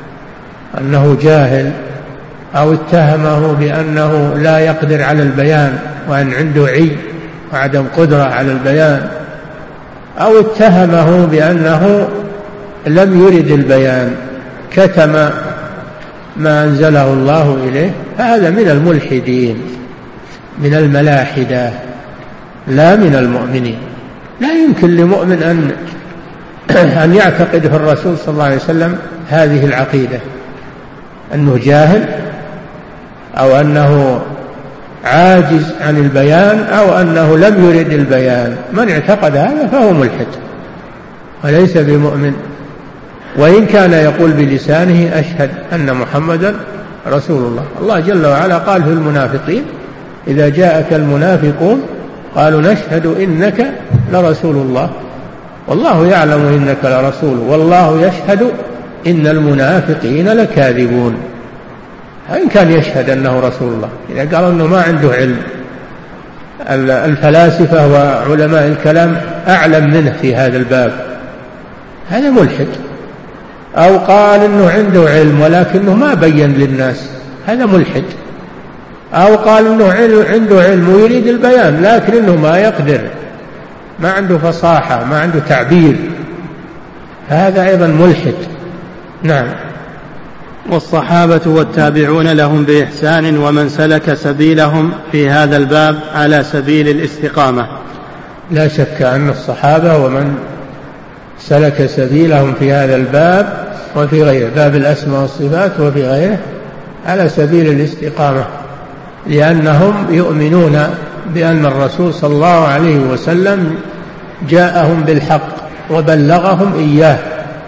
أنه جاهل، أو اتهمه بأنه لا يقدر على البيان وأن عنده عي وعدم قدرة على البيان، أو اتهمه بأنه لم يرد البيان، كتم ما أنزله الله إليه، فهذا من الملحدين، من الملاحدة لا من المؤمنين. لا يمكن لمؤمن أن أن يعتقد في الرسول صلى الله عليه وسلم هذه العقيدة، أنه جاهل أو أنه عاجز عن البيان أو أنه لم يرد البيان. من اعتقد هذا فهو ملحد وليس بمؤمن، وإن كان يقول بلسانه أشهد أن محمدا رسول الله. الله جل وعلا قال في المنافقين: إذا جاءك المنافقون قالوا نشهد إنك لرسول الله والله يعلم إنك لرسول والله يشهد إن المنافقين لكاذبون. إن كان يشهد أنه رسول الله، إذا قالوا أنه ما عنده علم، الفلاسفة وعلماء الكلام أعلم منه في هذا الباب، هذا ملحد. أو قال أنه عنده علم ولكنه ما بين للناس، هذا ملحد. أو قال أنه عنده علم ويريد البيان لكن أنه ما يقدر، ما عنده فصاحة، ما عنده تعبير، هذا أيضا ملحد. نعم. والصحابة والتابعون لهم بإحسان ومن سلك سبيلهم في هذا الباب على سبيل الاستقامة. لا شك أن الصحابة ومن سلك سبيلهم في هذا الباب وفي غيره، باب الأسماء والصفات وفي غيره، على سبيل الاستقامة، لأنهم يؤمنون بأن الرسول صلى الله عليه وسلم جاءهم بالحق وبلغهم إياه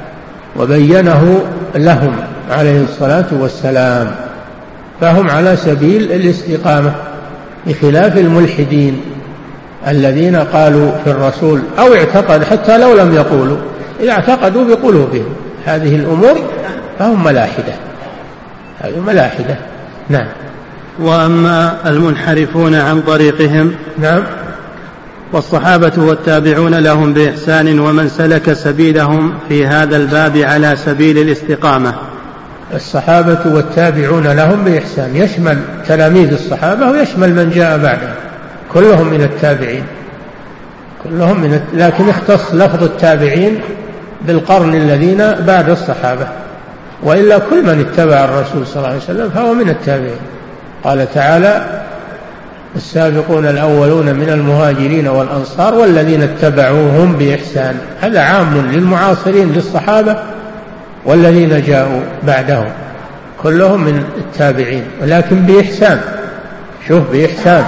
وبينه لهم عليه الصلاة والسلام، فهم على سبيل الاستقامة، بخلاف الملحدين الذين قالوا في الرسول أو اعتقد حتى لو لم يقولوا، إذا اعتقدوا بقلوبهم هذه الأمور فهم ملاحدة، هذه ملاحدة. نعم. وأما المنحرفون عن طريقهم، نعم، والصحابة والتابعون لهم بإحسان ومن سلك سبيلهم في هذا الباب على سبيل الاستقامة. الصحابة والتابعون لهم بإحسان يشمل تلاميذ الصحابة ويشمل من جاء بعدهم، كلهم من التابعين، كلهم من الت... لكن اختص لفظ التابعين بالقرن الذين بعد الصحابة، وإلا كل من اتبع الرسول صلى الله عليه وسلم فهو من التابعين. قال تعالى: السابقون الأولون من المهاجرين والأنصار والذين اتبعوهم بإحسان. هذا عام للمعاصرين للصحابة والذين جاءوا بعدهم، كلهم من التابعين، ولكن بإحسان. شوف، بإحسان،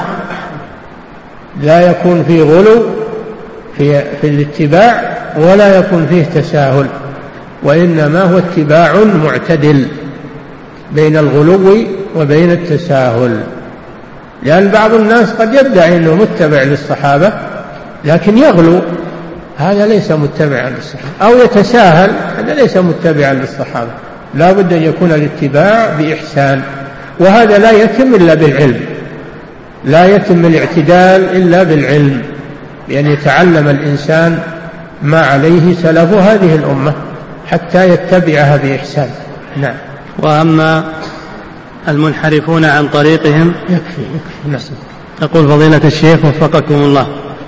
لا يكون فيه غلو في, في الاتباع ولا يكون فيه تساهل، وإنما هو اتباع معتدل بين الغلو وبين التساهل. لأن بعض الناس قد يدعي أنه متبع للصحابة لكن يغلو هذا ليس متبعا للصحابة، أو يتساهل، هذا ليس متبعا للصحابة. لا بد أن يكون الاتباع بإحسان، وهذا لا يتم إلا بالعلم، لا يتم الاعتدال إلا بالعلم، بأن يتعلم الإنسان ما عليه سلف هذه الأمة حتى يتبعها بإحسان. نعم. وأما المنحرفون عن طريقهم يكفي يكفي. يقول فضيلة الشيخ وفقكم الله،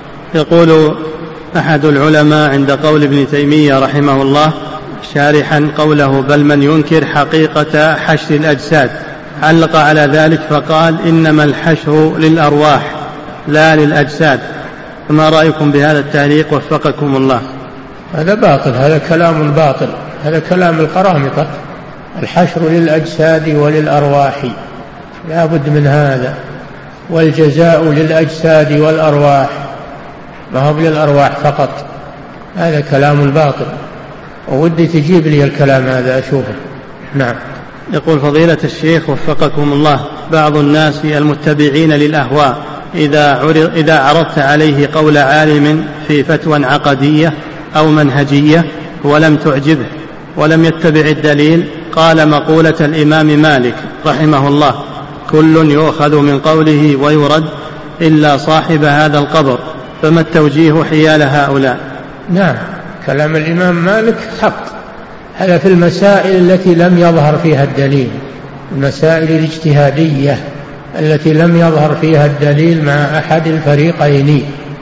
يقول أحد العلماء عند قول ابن تيمية رحمه الله شارحا قوله بل من ينكر حقيقة حشر الأجساد، علق على ذلك فقال إنما الحشر للأرواح لا للأجساد، فما رأيكم بهذا التعليق وفقكم الله؟ هذا باطل، هذا كلام باطل، هذا كلام القرامطة. الحشر للأجساد وللأرواح، لا بد من هذا، والجزاء للأجساد والأرواح، ما هو للأرواح فقط. هذا كلام باطل، وودي تجيب لي الكلام هذا أشوفه. نعم. يقول فضيلة الشيخ وفقكم الله بعض الناس المتبعين للأهواء إذا, عرض إذا عرضت عليه قول عالم في فتوى عقدية أو منهجية ولم تعجبه ولم يتبع الدليل قال مقولة الإمام مالك رحمه الله كل يؤخذ من قوله ويرد إلا صاحب هذا القبر، فما التوجيه حيال هؤلاء؟ نعم، كلام الإمام مالك حق، هذا في المسائل التي لم يظهر فيها الدليل، المسائل الاجتهادية التي لم يظهر فيها الدليل مع أحد الفريقين،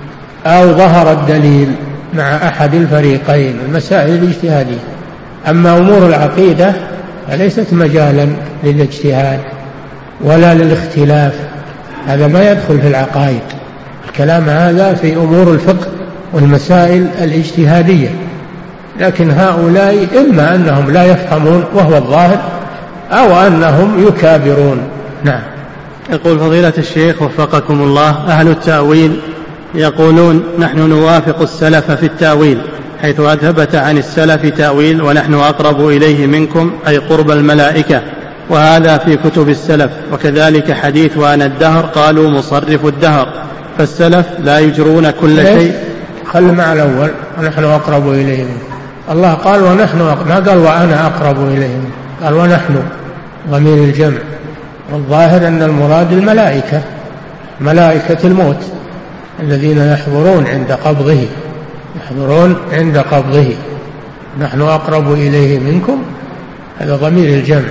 أو ظهر الدليل مع أحد الفريقين، المسائل الاجتهادية. أما أمور العقيدة فليست مجالا للاجتهاد ولا للاختلاف، هذا ما يدخل في العقائد، الكلام هذا في أمور الفقه والمسائل الاجتهادية. لكن هؤلاء إما أنهم لا يفهمون وهو الظاهر، أو أنهم يكابرون. نعم. يقول فضيلة الشيخ وفقكم الله أهل التأويل يقولون نحن نوافق السلف في التأويل حيث أثبت عن السلف تأويل ونحن أقرب إليه منكم أي قرب الملائكة، وهذا في كتب السلف، وكذلك حديث وأنا الدهر قالوا مصرف الدهر، فالسلف لا يجرون كل شيء. خل مع الأول ونحن أقرب إليه منكم، الله قال ونحن أقرب، ما قال وأنا أقرب إليه منكم، قال ونحن ضمير الجمع، والظاهر أن المراد الملائكة، ملائكة الموت الذين يحضرون عند قبضه، يحضرون عند قبضه، نحن أقرب إليه منكم، هذا ضمير الجمع،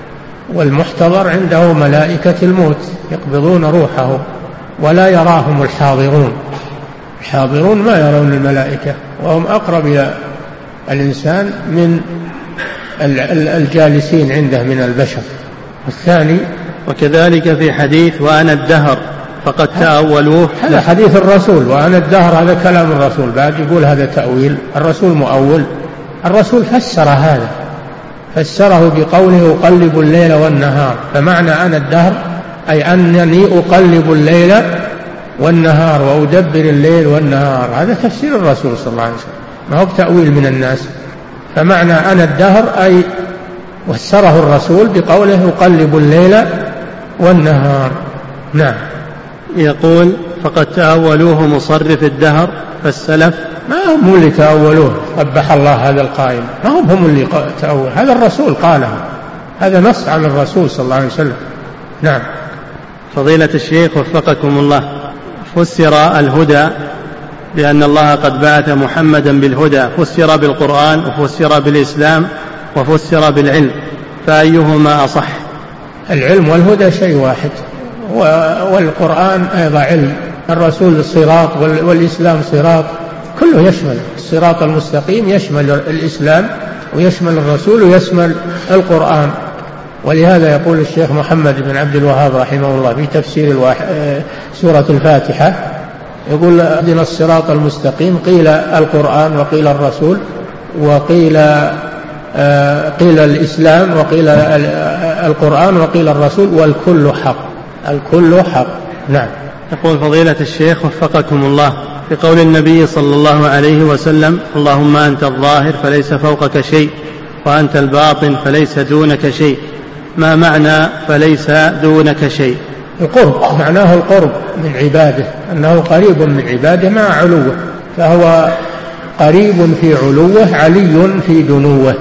والمحتضر عنده ملائكة الموت يقبضون روحه ولا يراهم الحاضرون، الحاضرون ما يرون الملائكة وهم أقرب إلى الإنسان من الجالسين عنده من البشر. الثاني وكذلك في حديث وأنا الدهر فقد تأولوه، هذا حديث الرسول، وأنا الدهر هذا كلام الرسول، بعد يقول هذا تأويل، الرسول مؤول، الرسول فسر هذا، فسره بقوله أقلب الليل والنهار، فمعنى أنا الدهر أي أنني أقلب الليل والنهار وأدبر الليل والنهار، هذا تفسير الرسول صلى الله عليه وسلم، ما هو بتأويل من الناس. فمعنى أنا الدهر أي فسره الرسول بقوله أقلب الليل والنهار. نعم. يقول فقد تأولوه مصرف الدهر، فالسلف ما هم اللي تأولوه، قبح الله هذا القائل، ما هم هم اللي تأول، هذا الرسول قاله، هذا نص عن الرسول صلى الله عليه وسلم. نعم. فضيلة الشيخ وفقكم الله، فسر الهدى بأن الله قد بعث محمدا بالهدى، فسر بالقرآن وفسر بالإسلام وفسر بالعلم، فأيهما أصح؟ العلم والهدى شيء واحد، والقرآن أيضا علم، الرسول الصراط والإسلام صراط، كله يشمل الصراط المستقيم، يشمل الإسلام ويشمل الرسول ويشمل القرآن. ولهذا يقول الشيخ محمد بن عبد الوهاب رحمه الله في تفسير سورة الفاتحة، يقول اهدنا الصراط المستقيم، قيل القرآن وقيل الرسول وقيل قيل الإسلام وقيل القرآن وقيل الرسول، والكل حق، الكل حق. نعم. يقول فضيلة الشيخ وفقكم الله في قول النبي صلى الله عليه وسلم اللهم أنت الظاهر فليس فوقك شيء وأنت الباطن فليس دونك شيء، ما معنى فليس دونك شيء؟ القرب، معناه القرب من عباده، أنه قريب من عباده مع علوه، فهو قريب في علوه علي في دنوه،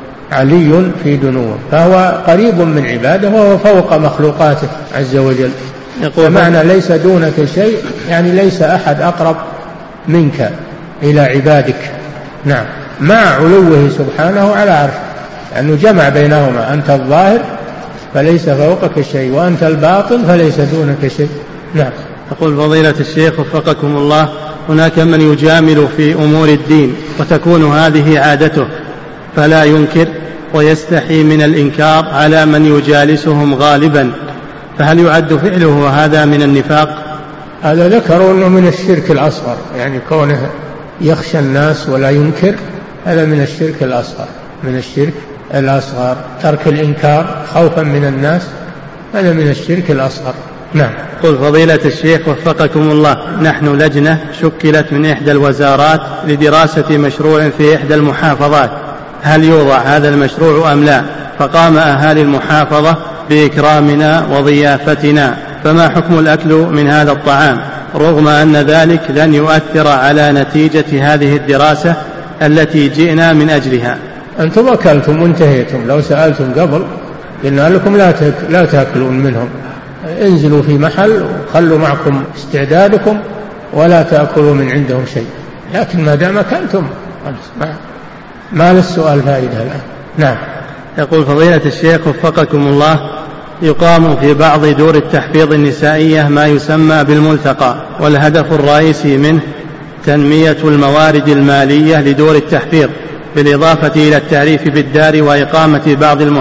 علي في دنوه، فهو قريب من عباده وهو فوق مخلوقاته عز وجل. فمعنى ليس دونك شيء يعني ليس أحد أقرب منك إلى عبادك. نعم، مع علوه سبحانه على عرشه، لأنه جمع بينهما، أنت الظاهر فليس فوقك شيء، وأنت الباطن فليس دونك شيء. نعم. يقول فضيلة الشيخ وفقكم الله، هناك من يجامل في أمور الدين وتكون هذه عادته فلا ينكر ويستحي من الإنكار على من يجالسهم غالبا، فهل يعد فعله هذا من النفاق؟ هذا ذكروا أنه من الشرك الأصغر، يعني كونه يخشى الناس ولا ينكر هذا من الشرك الأصغر، من الشرك الأصغر. ترك الإنكار خوفا من الناس هذا من الشرك الأصغر. نعم. قل فضيلة الشيخ وفقكم الله، نحن لجنة شكلت من إحدى الوزارات لدراسة مشروع في إحدى المحافظات، هل يوضع هذا المشروع أم لا؟ فقام أهالي المحافظة بإكرامنا وضيافتنا، فما حكم الأكل من هذا الطعام رغم أن ذلك لن يؤثر على نتيجة هذه الدراسة التي جئنا من أجلها؟ أنتم أكلتم وانتهيتم، لو سألتم قبل قلنا لكم لا لا تأكلون منهم، انزلوا في محل وخلوا معكم استعدادكم ولا تأكلوا من عندهم شيء، لكن ما دام أكلتم ما, ما للسؤال فائدة الآن. نعم. يقول فضيلة الشيخ وفقكم الله، يقام في بعض دور التحفيظ النسائية ما يسمى بالملتقى، والهدف الرئيسي منه تنمية الموارد المالية لدور التحفيظ، بالإضافة إلى التعريف بالدار وإقامة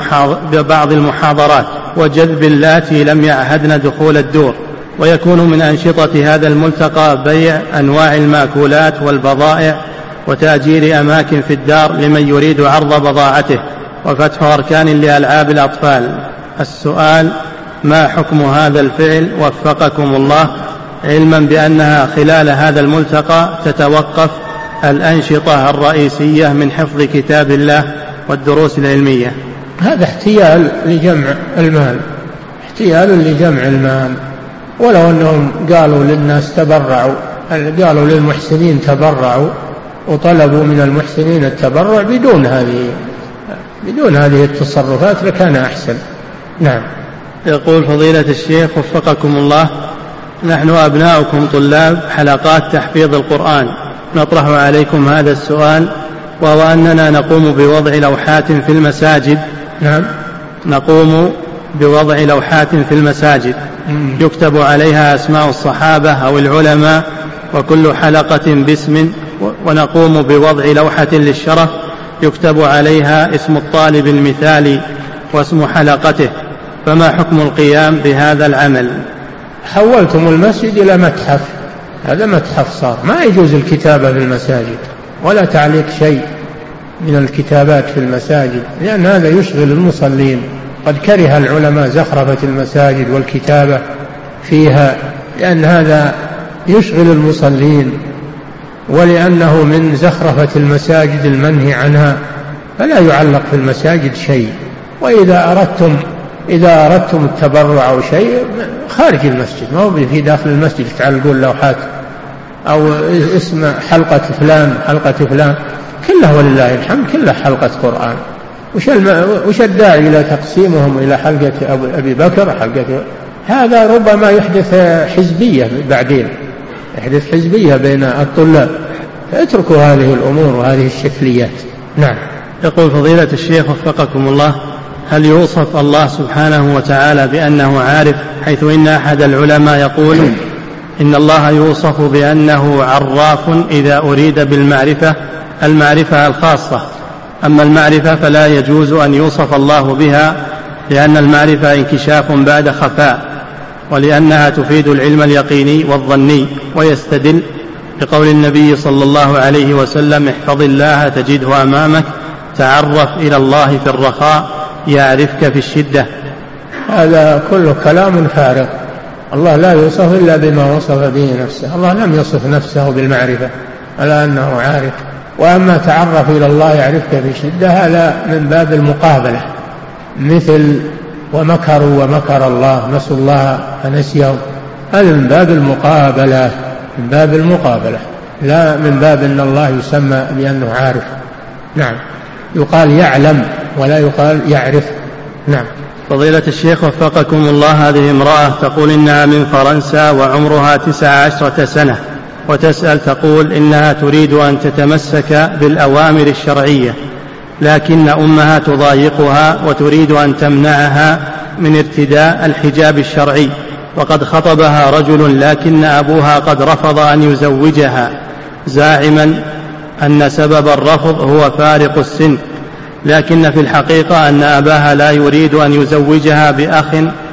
بعض المحاضرات وجذب اللاتي لم يعهدن دخول الدور. ويكون من أنشطة هذا الملتقى بيع أنواع المأكولات والبضائع وتأجير أماكن في الدار لمن يريد عرض بضاعته وفتح أركان لألعاب الأطفال. السؤال: ما حكم هذا الفعل وفقكم الله، علما بأنها خلال هذا الملتقى تتوقف الأنشطة الرئيسية من حفظ كتاب الله والدروس العلمية؟ هذا احتيال لجمع المال، احتيال لجمع المال، ولو أنهم قالوا للناس تبرعوا، قالوا للمحسنين تبرعوا وطلبوا من المحسنين التبرع بدون هذه بدون هذه التصرفات لكان أحسن. نعم. يقول فضيلة الشيخ وفقكم الله، نحن أبناؤكم طلاب حلقات تحفيظ القرآن، نطرح عليكم هذا السؤال، وهو أننا نقوم بوضع لوحات في المساجد. نعم. نقوم بوضع لوحات في المساجد يكتب عليها أسماء الصحابة أو العلماء وكل حلقة باسم، ونقوم بوضع لوحة للشرف يكتب عليها اسم الطالب المثالي واسم حلقته، فما حكم القيام بهذا العمل؟ حولتم المسجد إلى متحف، هذا متحف صار، ما يجوز الكتابة في المساجد ولا تعليق شيء من الكتابات في المساجد، لأن هذا يشغل المصلين. قد كره العلماء زخرفة المساجد والكتابة فيها، لأن هذا يشغل المصلين، ولأنه من زخرفة المساجد المنهي عنها، فلا يعلق في المساجد شيء. وإذا أردتم إذا أردتم التبرع أو شيء خارج المسجد، ما هو في داخل المسجد تعلقون لوحات أو اسم حلقة فلان حلقة فلان، كلها ولله الحمد كلها حلقة قرآن. وش الداعي إلى تقسيمهم إلى حلقة أبي بكر حلقة؟ هذا ربما يحدث حزبية بعدين، يحدث حزبية بين الطلاب، فاتركوا هذه الأمور وهذه الشكليات. نعم. يقول فضيلة الشيخ وفقكم الله، هل يوصف الله سبحانه وتعالى بأنه عارف، حيث إن أحد العلماء يقول إن الله يوصف بأنه عراف إذا أريد بالمعرفة المعرفة الخاصة، أما المعرفة فلا يجوز أن يوصف الله بها، لأن المعرفة انكشاف بعد خفاء، ولأنها تفيد العلم اليقيني والظني. ويستدل بقول النبي صلى الله عليه وسلم: احفظ الله تجده أمامك، تعرف إلى الله في الرخاء يعرفك في الشدة. هذا كله كلام فارغ، الله لا يوصف إلا بما وصف به نفسه، الله لم يصف نفسه بالمعرفة ألا أنه عارف. وأما تعرف إلى الله يعرفك في الشدة هذا من باب المقابلة، مثل ومكروا ومكر الله، نسوا الله فنسيهم، هذا من باب المقابلة، من باب المقابلة. لا من باب أن الله يسمى بأنه عارف. نعم، يقال يعلم ولا يقال يعرف. نعم. فضيلة الشيخ وفقكم الله، هذه امرأة تقول إنها من فرنسا وعمرها تسع عشرة سنة، وتسأل تقول إنها تريد أن تتمسك بالأوامر الشرعية، لكن أمها تضايقها وتريد أن تمنعها من ارتداء الحجاب الشرعي، وقد خطبها رجل لكن أبوها قد رفض أن يزوجها، زاعما أن سبب الرفض هو فارق السن، لكن في الحقيقة أن أباها لا يريد أن يزوجها بأخ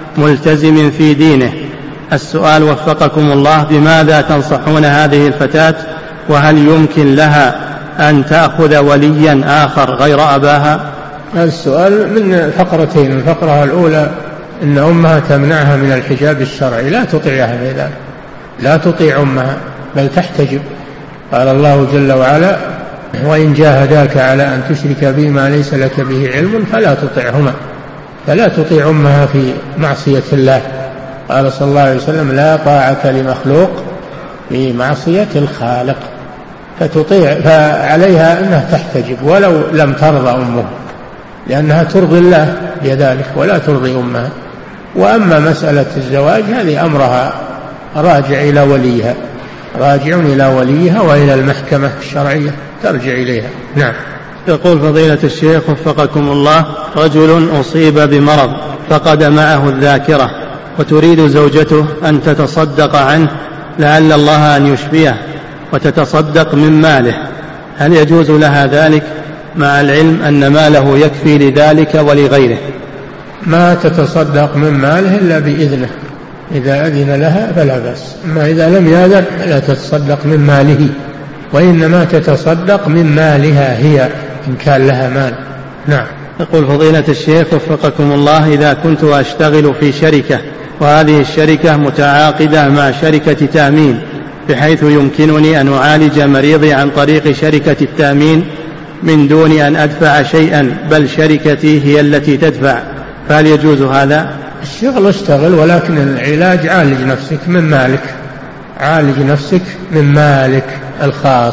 ملتزم في دينه. السؤال وفقكم الله، بماذا تنصحون هذه الفتاة؟ وهل يمكن لها أن تأخذ وليا آخر غير أباها؟ هذا السؤال من فقرتين. الفقرة الأولى إن أمها تمنعها من الحجاب الشرعي، لا تطيعها في ذلك، لا تطيع أمها بل تحتجب. قال الله جل وعلا: وإن جاهداك على أن تشرك بي ما ليس لك به علم فلا تطعهما. فلا تطيع أمها في معصية الله. قال صلى الله عليه وسلم: لا طاعة لمخلوق في معصية الخالق. فتطيع، فعليها أنها تحتجب ولو لم ترضى أمه، لأنها ترضي الله بذلك ولا ترضي أمها. وأما مسألة الزواج هذه أمرها راجع إلى وليها، راجع إلى وليها وإلى المحكمة الشرعية ترجع إليها. نعم. يقول فضيلة الشيخ وفقكم الله: رجل أصيب بمرض فقد معه الذاكرة، وتريد زوجته أن تتصدق عنه لعل الله أن يشفيه وتتصدق من ماله، هل يجوز لها ذلك مع العلم أن ماله يكفي لذلك ولغيره؟ ما تتصدق من ماله إلا بإذنه، إذا أذن لها فلا بأس، أما إذا لم يأذن لا تتصدق من ماله، وإنما تتصدق من مالها هي إن كان لها مال. نعم. يقول فضيلة الشيخ وفقكم الله: إذا كنت أشتغل في شركة وهذه الشركة متعاقدة مع شركة تأمين بحيث يمكنني أن أعالج مريضي عن طريق شركة التأمين من دون أن أدفع شيئا، بل شركتي هي التي تدفع، فهل يجوز هذا؟ الشغل اشتغل، ولكن العلاج عالج نفسك من مالك، عالج نفسك من مالك الخاص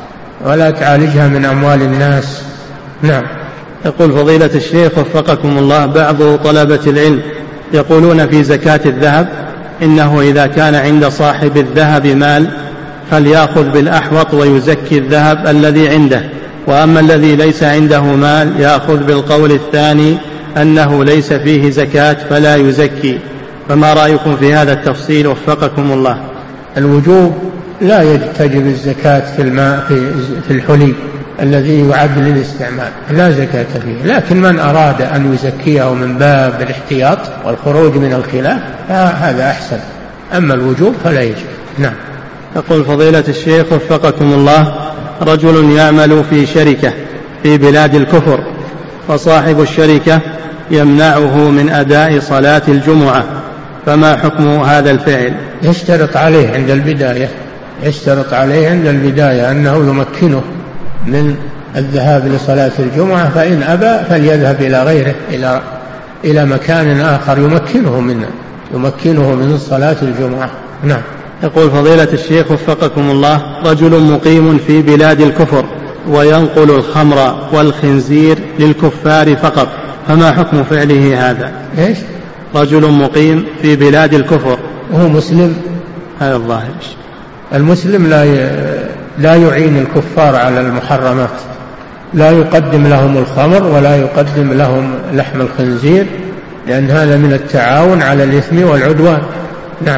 ولا تعالجها من أموال الناس. نعم. يقول فضيلة الشيخ وفقكم الله: بعض طلبة العلم يقولون في زكاة الذهب إنه إذا كان عند صاحب الذهب مال فليأخذ بالأحوط ويزكي الذهب الذي عنده، وأما الذي ليس عنده مال يأخذ بالقول الثاني أنه ليس فيه زكاة فلا يزكي، فما رأيكم في هذا التفصيل وفقكم الله؟ الوجوب لا يجتجب الزكاة في الماء في الحلي الذي يعد للاستعمال، لا زكاة فيه، لكن من أراد أن يزكيه من باب الاحتياط والخروج من الخلاف هذا أحسن، أما الوجوب فلا يجب. نعم. يقول فضيلة الشيخ وفقكم الله: رجل يعمل في شركة في بلاد الكفر، وصاحب الشركة يمنعه من أداء صلاة الجمعة، فما حكم هذا الفعل؟ يشترط عليه عند البداية يشترط عليه عند البداية أنه يمكنه من الذهاب لصلاة الجمعة، فإن أبى فليذهب إلى غيره، إلى إلى مكان آخر يمكنه منه يمكنه من صلاة الجمعة. نعم. يقول فضيلة الشيخ وفقكم الله: رجل مقيم في بلاد الكفر وينقل الخمر والخنزير للكفار فقط، فما حكم فعله هذا؟ إيش؟ رجل مقيم في بلاد الكفر وهو مسلم، هذا الظاهر. المسلم لا لا يعين الكفار على المحرمات، لا يقدم لهم الخمر ولا يقدم لهم لحم الخنزير، لأن هذا من التعاون على الإثم والعدوان. نعم.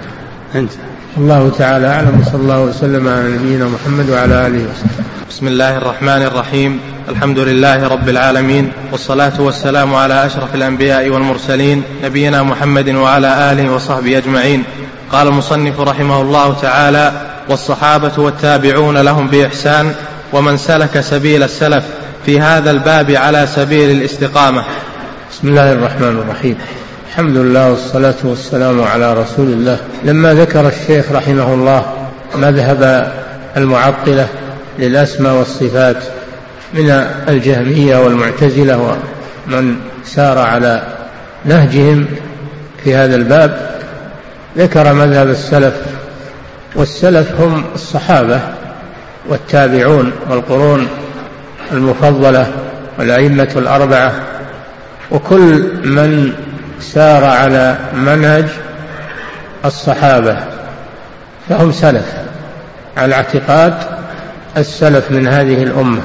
أنت. الله تعالى أعلم، وصلى الله وسلم على نبينا محمد وعلى آله وسلم. بسم الله الرحمن الرحيم، الحمد لله رب العالمين، والصلاة والسلام على أشرف الأنبياء والمرسلين نبينا محمد وعلى آله وصحبه أجمعين. قال المصنف رحمه الله تعالى: والصحابة والتابعون لهم بإحسان ومن سلك سبيل السلف في هذا الباب على سبيل الاستقامة. بسم الله الرحمن الرحيم، الحمد لله والصلاة والسلام على رسول الله. لما ذكر الشيخ رحمه الله مذهب المعطلة للأسماء والصفات من الجهمية والمعتزلة ومن سار على نهجهم في هذا الباب، ذكر مذهب السلف، والسلف هم الصحابة والتابعون والقرون المفضلة والأئمة الأربعة وكل من سار على منهج الصحابة فهم سلف على اعتقاد السلف من هذه الأمة.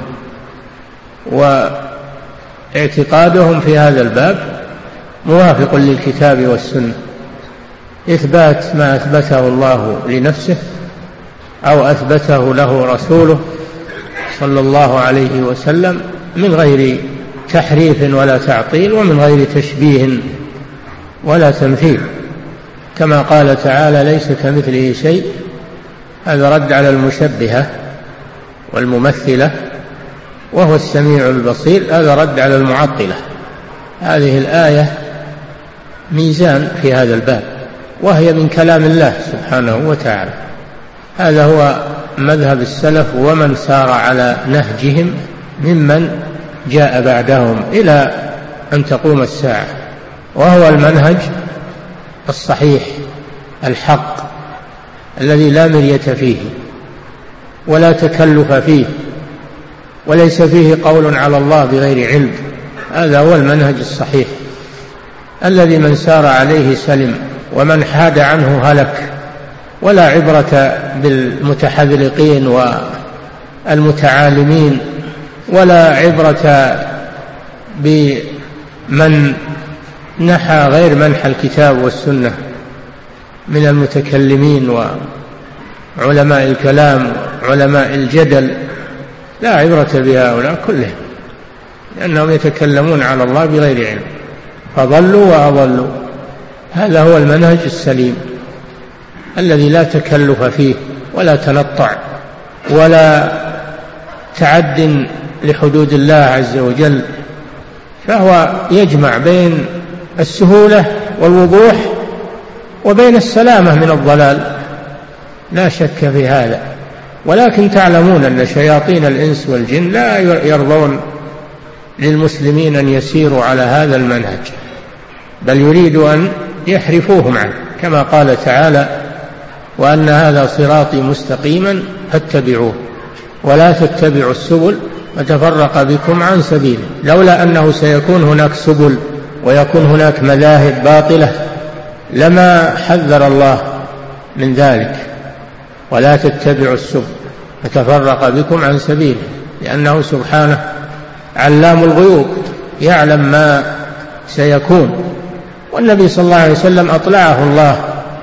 واعتقادهم في هذا الباب موافق للكتاب والسنة، إثبات ما أثبته الله لنفسه أو أثبته له رسوله صلى الله عليه وسلم من غير تحريف ولا تعطيل ومن غير تشبيه ولا تمثيل، كما قال تعالى ليس كمثله شيء، هذا رد على المشبهة والممثلة، وهو السميع البصير، هذا رد على المعطلة. هذه الآية ميزان في هذا الباب، وهي من كلام الله سبحانه وتعالى. هذا هو مذهب السلف ومن سار على نهجهم ممن جاء بعدهم إلى أن تقوم الساعة، وهو المنهج الصحيح الحق الذي لا مرية فيه ولا تكلف فيه وليس فيه قول على الله بغير علم. هذا هو المنهج الصحيح الذي من سار عليه سلم ومن حاد عنه هلك. ولا عبرة بالمتحذلقين والمتعالمين، ولا عبرة بمن نحى غير منحى الكتاب والسنة من المتكلمين وعلماء الكلام وعلماء الجدل، لا عبرة بهؤلاء كلهم، لأنهم يتكلمون على الله بغير علم فضلوا وأضلوا. هذا هو المنهج السليم الذي لا تكلف فيه ولا تنطع ولا تعد لحدود الله عز وجل، فهو يجمع بين السهولة والوضوح وبين السلامة من الضلال، لا شك في هذا. ولكن تعلمون أن شياطين الإنس والجن لا يرضون للمسلمين أن يسيروا على هذا المنهج، بل يريدوا أن يحرفوهم عنه، كما قال تعالى وأن هذا صراطي مستقيما فاتبعوه ولا تتبعوا السبل فتفرق بكم عن سبيله. لولا أنه سيكون هناك سبل ويكون هناك مذاهب باطلة لما حذر الله من ذلك، ولا تتبعوا السبل فتفرق بكم عن سبيله، لأنه سبحانه علام الغيوب يعلم ما سيكون، والنبي صلى الله عليه وسلم أطلعه الله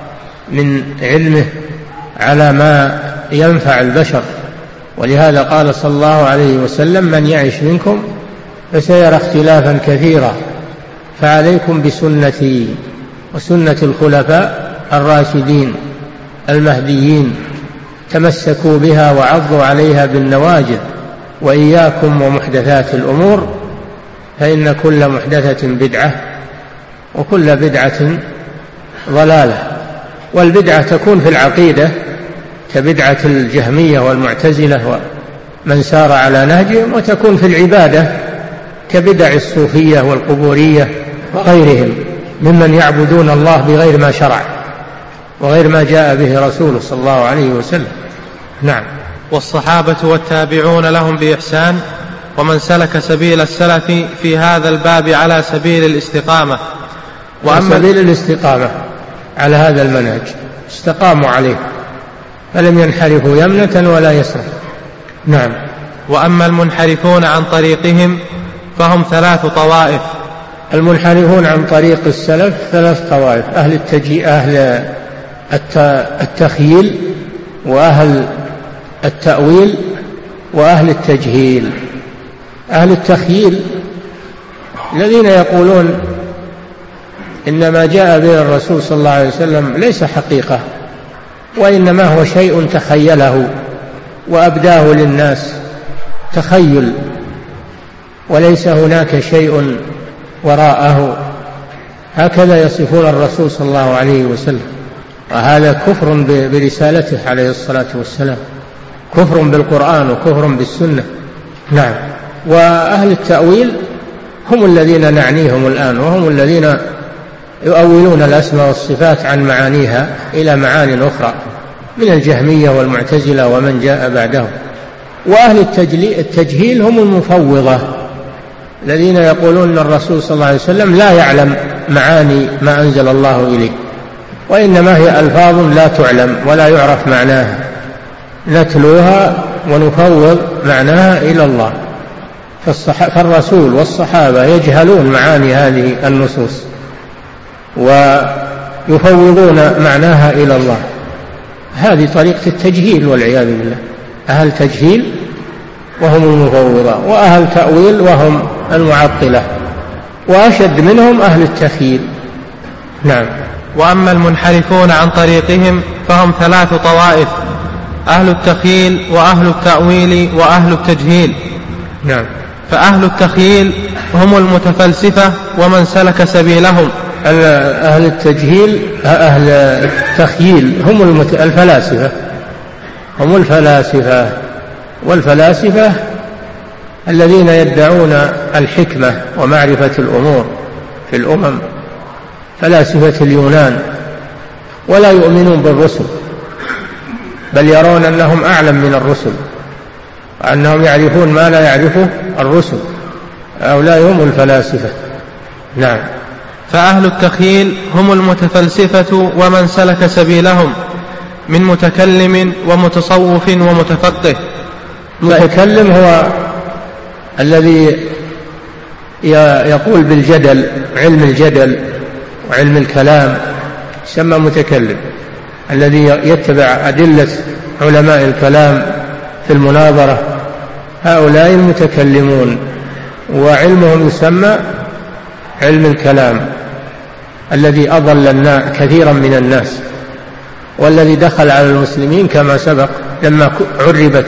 من علمه على ما ينفع البشر. ولهذا قال صلى الله عليه وسلم من يعش منكم فسيرى اختلافا كثيرا فعليكم بسنتي وسنة الخلفاء الراشدين المهديين تمسكوا بها وعضوا عليها بالنواجذ، وإياكم ومحدثات الأمور فإن كل محدثة بدعة وكل بدعة ضلالة. والبدعة تكون في العقيدة كبدعة الجهمية والمعتزلة ومن سار على نهجهم، وتكون في العبادة كبدع الصوفية والقبورية وغيرهم ممن يعبدون الله بغير ما شرع وغير ما جاء به رسوله صلى الله عليه وسلم. نعم. والصحابة والتابعون لهم بإحسان ومن سلك سبيل السلف في هذا الباب على سبيل الاستقامة. وأما سبيل الاستقامة على هذا المنهج استقاموا عليه فلم ينحرفوا يمنة ولا يسرا. نعم. وأما المنحرفون عن طريقهم فهم ثلاث طوائف. المنحرفون عن طريق السلف ثلاث طوائف: أهل التجي أهل التخييل وأهل التأويل وأهل التجهيل. أهل التخييل الذين يقولون إن ما جاء به الرسول صلى الله عليه وسلم ليس حقيقة، وإنما هو شيء تخيله وأبداه للناس تخيل، وليس هناك شيء وراءه. هكذا يصفون الرسول صلى الله عليه وسلم، وهذا كفر برسالته عليه الصلاة والسلام، كفر بالقرآن وكفر بالسنة. نعم. وأهل التأويل هم الذين نعنيهم الآن، وهم الذين يؤولون الأسماء والصفات عن معانيها إلى معان أخرى من الجهمية والمعتزلة ومن جاء بعدهم. وأهل التجهيل هم المفوضة الذين يقولون أن الرسول صلى الله عليه وسلم لا يعلم معاني ما أنزل الله إليه، وإنما هي ألفاظ لا تعلم ولا يعرف معناها، نتلوها ونفوض معناها إلى الله. فالرسول والصحابة يجهلون معاني هذه النصوص ويفوضون معناها إلى الله. هذه طريقة التجهيل والعياذ بالله، أهل تجهيل وهم المفوضة، وأهل تأويل وهم المعطلة، وأشد منهم أهل التخييل. نعم. وأما المنحرفون عن طريقهم فهم ثلاث طوائف: أهل التخييل وأهل التأويل وأهل التجهيل. نعم. فأهل التخييل هم المتفلسفة ومن سلك سبيلهم. أهل التجهيل أهل التخييل هم الفلاسفة، هم الفلاسفة والفلاسفة الذين يدعون الحكمة ومعرفة الأمور في الأمم، فلاسفة اليونان، ولا يؤمنون بالرسل، بل يرون أنهم أعلم من الرسل، وأنهم يعرفون ما لا يعرفه الرسل. هؤلاء هم الفلاسفة. نعم. فأهل التخييل هم المتفلسفة ومن سلك سبيلهم من متكلم ومتصوف ومتفقه. المتكلم هو الذي يقول بالجدل، علم الجدل وعلم الكلام يسمى متكلم، الذي يتبع أدلة علماء الكلام في المناظرة، هؤلاء المتكلمون، وعلمهم يسمى علم الكلام الذي أضل كثيرا من الناس، والذي دخل على المسلمين كما سبق لما عربت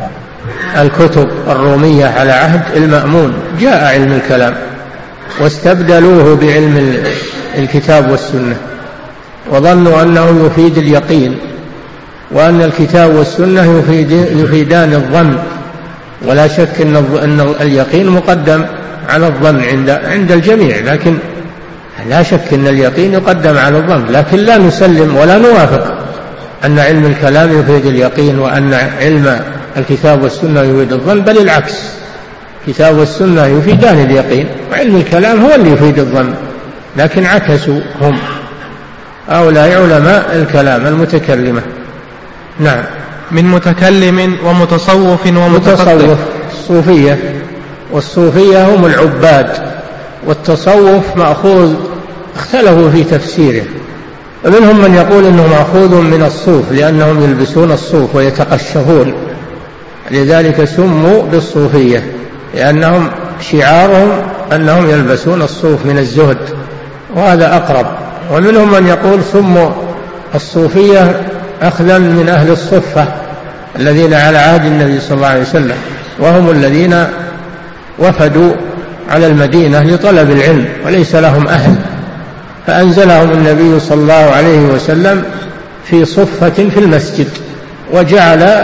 الكتب الرومية على عهد المأمون جاء علم الكلام واستبدلوه بعلم الكتاب والسنة، وظنوا أنه يفيد اليقين، وأن الكتاب والسنة يفيد يفيدان الظن، ولا شك أن اليقين مقدم على الظن عند عند الجميع، لكن لا شك أن اليقين يقدم على الظن، لكن لا نسلم ولا نوافق أن علم الكلام يفيد اليقين وأن علم الكتاب والسنة يفيد الظن، بل العكس، الكتاب والسنة يفيدان اليقين وعلم الكلام هو اللي يفيد الظن، لكن عكسوا هم هؤلاء علماء الكلام المتكلمة. نعم. من متكلم ومتصوف ومتفقه. متصوف الصوفية، والصوفية هم العباد، والتصوف مأخوذ اختلفوا في تفسيره، ومنهم من يقول انه مأخوذ من الصوف لأنهم يلبسون الصوف ويتقشفون، لذلك سموا بالصوفية، لأنهم شعارهم أنهم يلبسون الصوف من الزهد، وهذا أقرب. ومنهم من يقول سموا الصوفية أخذا من أهل الصفة الذين على عهد النبي صلى الله عليه وسلم، وهم الذين وفدوا على المدينة لطلب العلم وليس لهم أهل، فأنزلهم النبي صلى الله عليه وسلم في صفة في المسجد، وجعل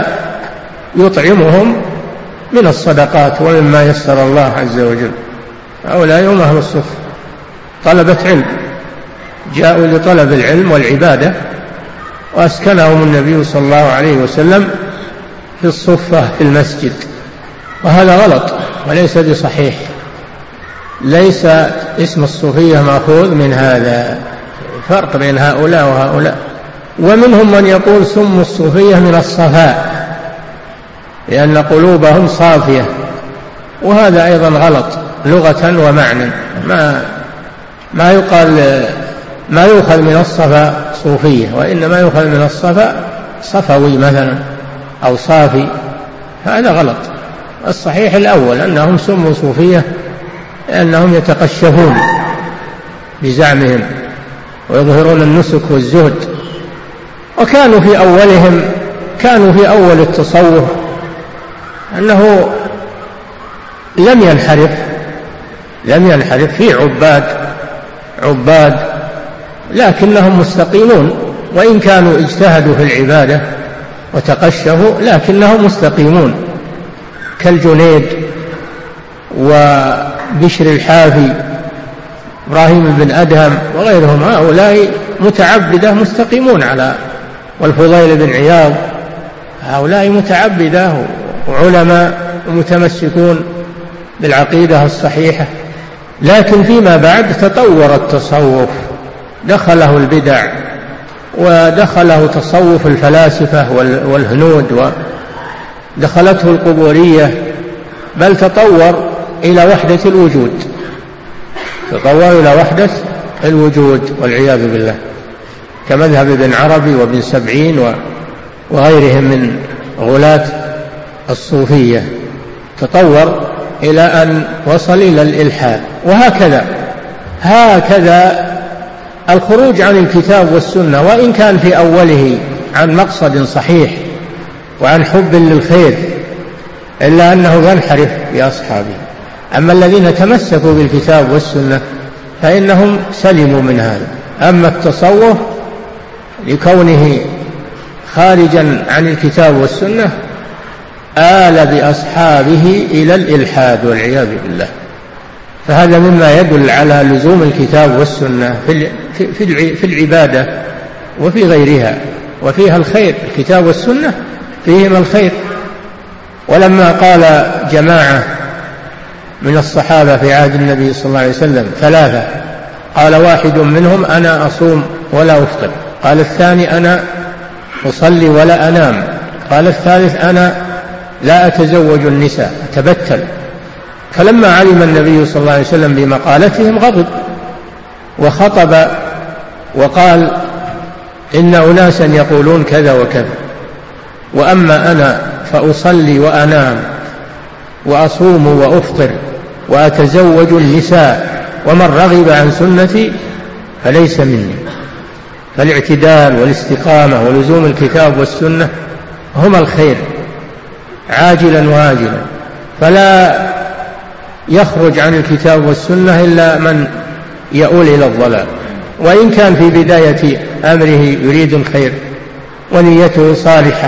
يطعمهم من الصدقات ومما يسر الله عز وجل. هؤلاء هم أهل الصفة، طلبة علم، جاءوا لطلب العلم والعبادة، وأسكنهم النبي صلى الله عليه وسلم في الصفة في المسجد، وهذا غلط وليس بصحيح، ليس اسم الصوفية مأخوذ من هذا، فرق بين هؤلاء وهؤلاء. ومنهم من يقول سموا الصوفية من الصفاء لأن قلوبهم صافية، وهذا أيضا غلط لغة ومعنى، ما ما يقال ما يؤخذ من الصفاء صوفية، وإنما يؤخذ من الصفاء صفوي مثلا أو صافي، هذا غلط. الصحيح الأول أنهم سموا صوفية لأنهم يتقشفون بزعمهم ويظهرون النسك والزهد، وكانوا في أولهم كانوا في أول التصوف أنه لم ينحرف لم ينحرف في عباد عباد لكنهم مستقيمون، وإن كانوا اجتهدوا في العبادة وتقشفوا لكنهم مستقيمون، كالجنيد وبشر الحافي إبراهيم بن أدهم وغيرهم، هؤلاء متعبدة مستقيمون على، والفضيل بن عياض، هؤلاء متعبدة وعلماء ومتمسكون بالعقيدة الصحيحة، لكن فيما بعد تطور التصوف، دخله البدع ودخله تصوف الفلاسفة والهنود ودخلته القبورية، بل تطور إلى وحدة الوجود، تطور إلى وحدة الوجود والعياذ بالله، كمذهب ابن عربي وابن سبعين وغيرهم من غلاة الصوفية، تطور إلى أن وصل إلى الإلحاد. وهكذا هكذا الخروج عن الكتاب والسنة، وإن كان في أوله عن مقصد صحيح وعن حب للخير، إلا أنه ينحرف بأصحابه. أما الذين تمسكوا بالكتاب والسنة فإنهم سلموا من هذا. أما التصوف لكونه خارجا عن الكتاب والسنة آل بأصحابه إلى الإلحاد والعياذ بالله، فهذا مما يدل على لزوم الكتاب والسنة في العبادة وفي غيرها، وفيها الخير، الكتاب والسنة فيهما الخير. ولما قال جماعة من الصحابة في عهد النبي صلى الله عليه وسلم ثلاثة، قال واحد منهم أنا أصوم ولا أفطر، قال الثاني أنا أصلي ولا أنام، قال الثالث أنا لا أتزوج النساء أتبتل. فلما علم النبي صلى الله عليه وسلم بمقالتهم غضب وخطب وقال إن أناسا يقولون كذا وكذا، وأما أنا فأصلي وأنام وأصوم وأفطر وأتزوج النساء، ومن رغب عن سنتي فليس مني. فالاعتدال والاستقامة ولزوم الكتاب والسنة هما الخير عاجلا وآجلا، فلا يخرج عن الكتاب والسنة إلا من يؤول إلى الضلال، وإن كان في بداية أمره يريد الخير ونيته صالحة،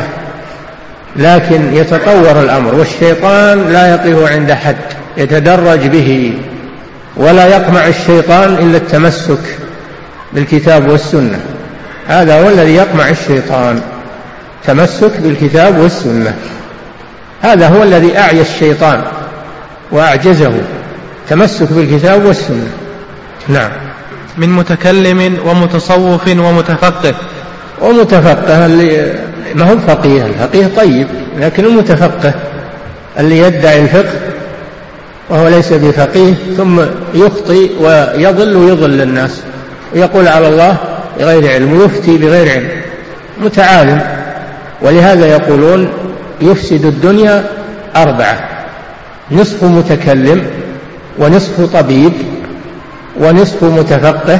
لكن يتطور الأمر، والشيطان لا يقف عند حد، يتدرج به، ولا يقمع الشيطان إلا التمسك بالكتاب والسنة. هذا هو الذي يقمع الشيطان، تمسك بالكتاب والسنة، هذا هو الذي أعيا الشيطان وأعجزه، تمسك بالكتاب والسنة. نعم. من متكلم ومتصوف ومتفقه. ومتفقه اللي ما هو فقيه، الفقيه طيب، لكن المتفقه اللي يدعي الفقه وهو ليس بفقيه، ثم يخطئ ويضل ويضل الناس ويقول على الله بغير علم ويفتي بغير علم، متعالم. ولهذا يقولون يفسد الدنيا أربعة: نصف متكلم، ونصف طبيب، ونصف متفقه،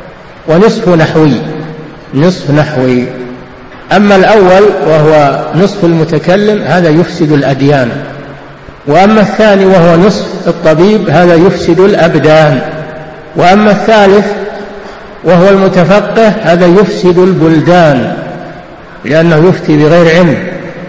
ونصف نحوي. نصف نحوي. أما الأول وهو نصف المتكلم هذا يفسد الأديان، وأما الثاني وهو نصف الطبيب هذا يفسد الأبدان، وأما الثالث وهو المتفقه هذا يفسد البلدان، لأنه يفتي بغير علم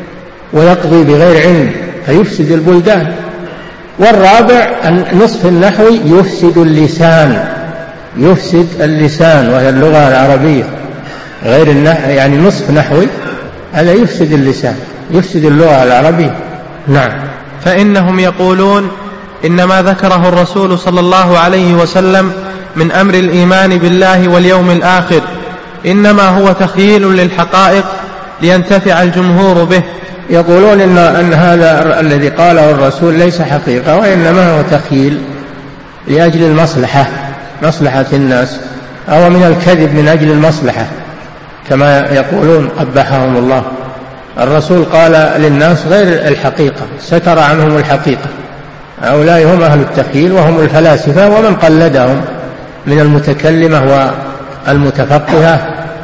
ويقضي بغير علم فيفسد البلدان. والرابع نصف النحوي يفسد اللسان، يفسد اللسان وهي اللغة العربية، غير النحو يعني نصف نحوي هذا يفسد اللسان، يفسد اللغة العربية. نعم. فإنهم يقولون إن ما ذكره الرسول صلى الله عليه وسلم من أمر الإيمان بالله واليوم الآخر إنما هو تخييل للحقائق لينتفع الجمهور به. يقولون إن, أن هذا الذي قاله الرسول ليس حقيقة، وإنما هو تخييل لأجل المصلحة، مصلحة الناس، أو من الكذب من أجل المصلحة كما يقولون قبحهم الله. الرسول قال للناس غير الحقيقة، ستر عنهم الحقيقة. هؤلاء هم أهل التخييل وهم الفلاسفة ومن قلدهم من المتكلمة والمتفقهة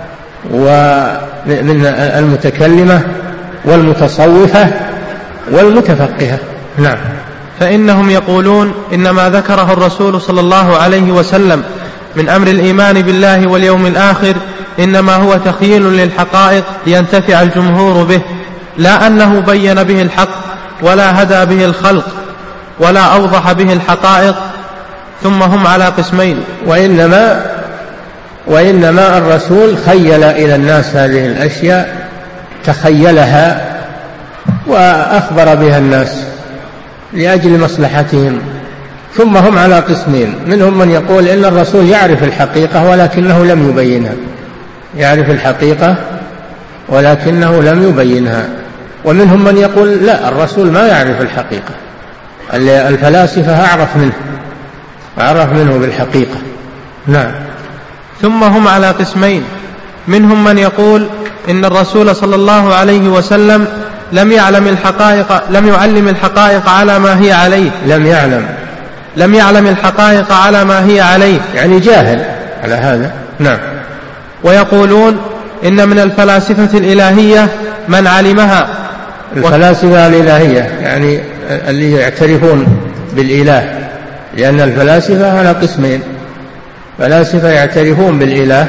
ومن المتكلمة والمتصوفة والمتفقهة. نعم. فإنهم يقولون إن ما ذكره الرسول صلى الله عليه وسلم من أمر الإيمان بالله واليوم الآخر إنما هو تخييل للحقائق لينتفع الجمهور به، لا أنه بين به الحق ولا هدى به الخلق ولا أوضح به الحقائق، ثم هم على قسمين. وإنما, وإنما الرسول خيل إلى الناس هذه الأشياء، تخيلها وأخبر بها الناس لأجل مصلحتهم. ثم هم على قسمين: منهم من يقول إن الرسول يعرف الحقيقة ولكنه لم يبينها، يعرف الحقيقة ولكنه لم يبينها. ومنهم من يقول لا، الرسول ما يعرف الحقيقة، الفلاسفة أعرف منه أعرف منه بالحقيقة. نعم. ثم هم على قسمين: منهم من يقول إن الرسول صلى الله عليه وسلم لم يعلم الحقائق لم يعلم الحقائق على ما هي عليه لم يعلم لم يعلم الحقائق على ما هي عليه يعني جاهل على هذا. نعم. ويقولون إن من الفلاسفة الإلهية من علمها. الفلاسفة الإلهية يعني اللي يعترفون بالإله، لأن الفلاسفة على قسمين: فلاسفة يعترفون بالإله،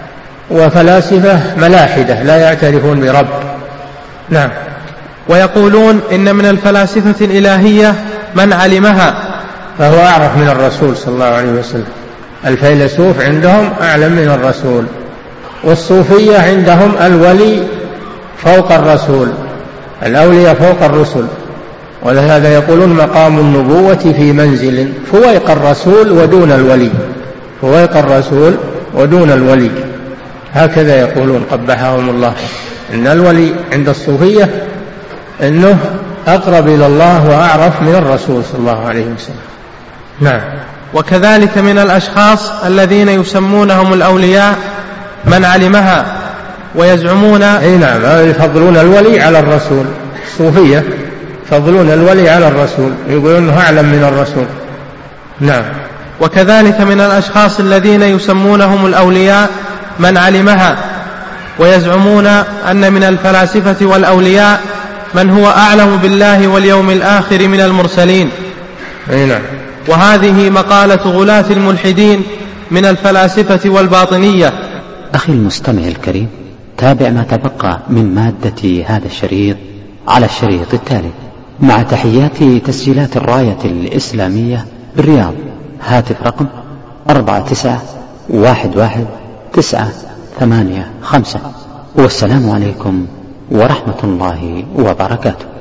وفلاسفة ملاحدة لا يعترفون برب. نعم. ويقولون إن من الفلاسفة الإلهية من علمها، فهو أعرف من الرسول صلى الله عليه وسلم. الفيلسوف عندهم أعلم من الرسول، والصوفية عندهم الولي فوق الرسول، الأولياء فوق الرسل، ولهذا يقولون مقام النبوة في منزل فوق الرسول ودون الولي، فوق الرسول ودون الولي، هكذا يقولون قبحهم الله. إن الولي عند الصوفية إنه أقرب إلى الله وأعرف من الرسول صلى الله عليه وسلم. نعم. وكذلك من الأشخاص الذين يسمونهم الأولياء من علمها ويزعمون أي نعم يفضلون الولي على الرسول. الصوفية يفضلون الولي على الرسول، يقولون أنه أعلم من الرسول. نعم. وكذلك من الأشخاص الذين يسمونهم الأولياء من علمها ويزعمون أن من الفلاسفة والأولياء من هو أعلم بالله واليوم الآخر من المرسلين. أي نعم. وهذه مقالة غلاة الملحدين من الفلاسفة والباطنية. أخي المستمع الكريم، تابع ما تبقى من مادة هذا الشريط على الشريط التالي، مع تحيات تسجيلات الراية الإسلامية بالرياض. هاتف رقم أربعة تسعة واحد واحد تسعة ثمانية خمسة. والسلام عليكم ورحمة الله وبركاته.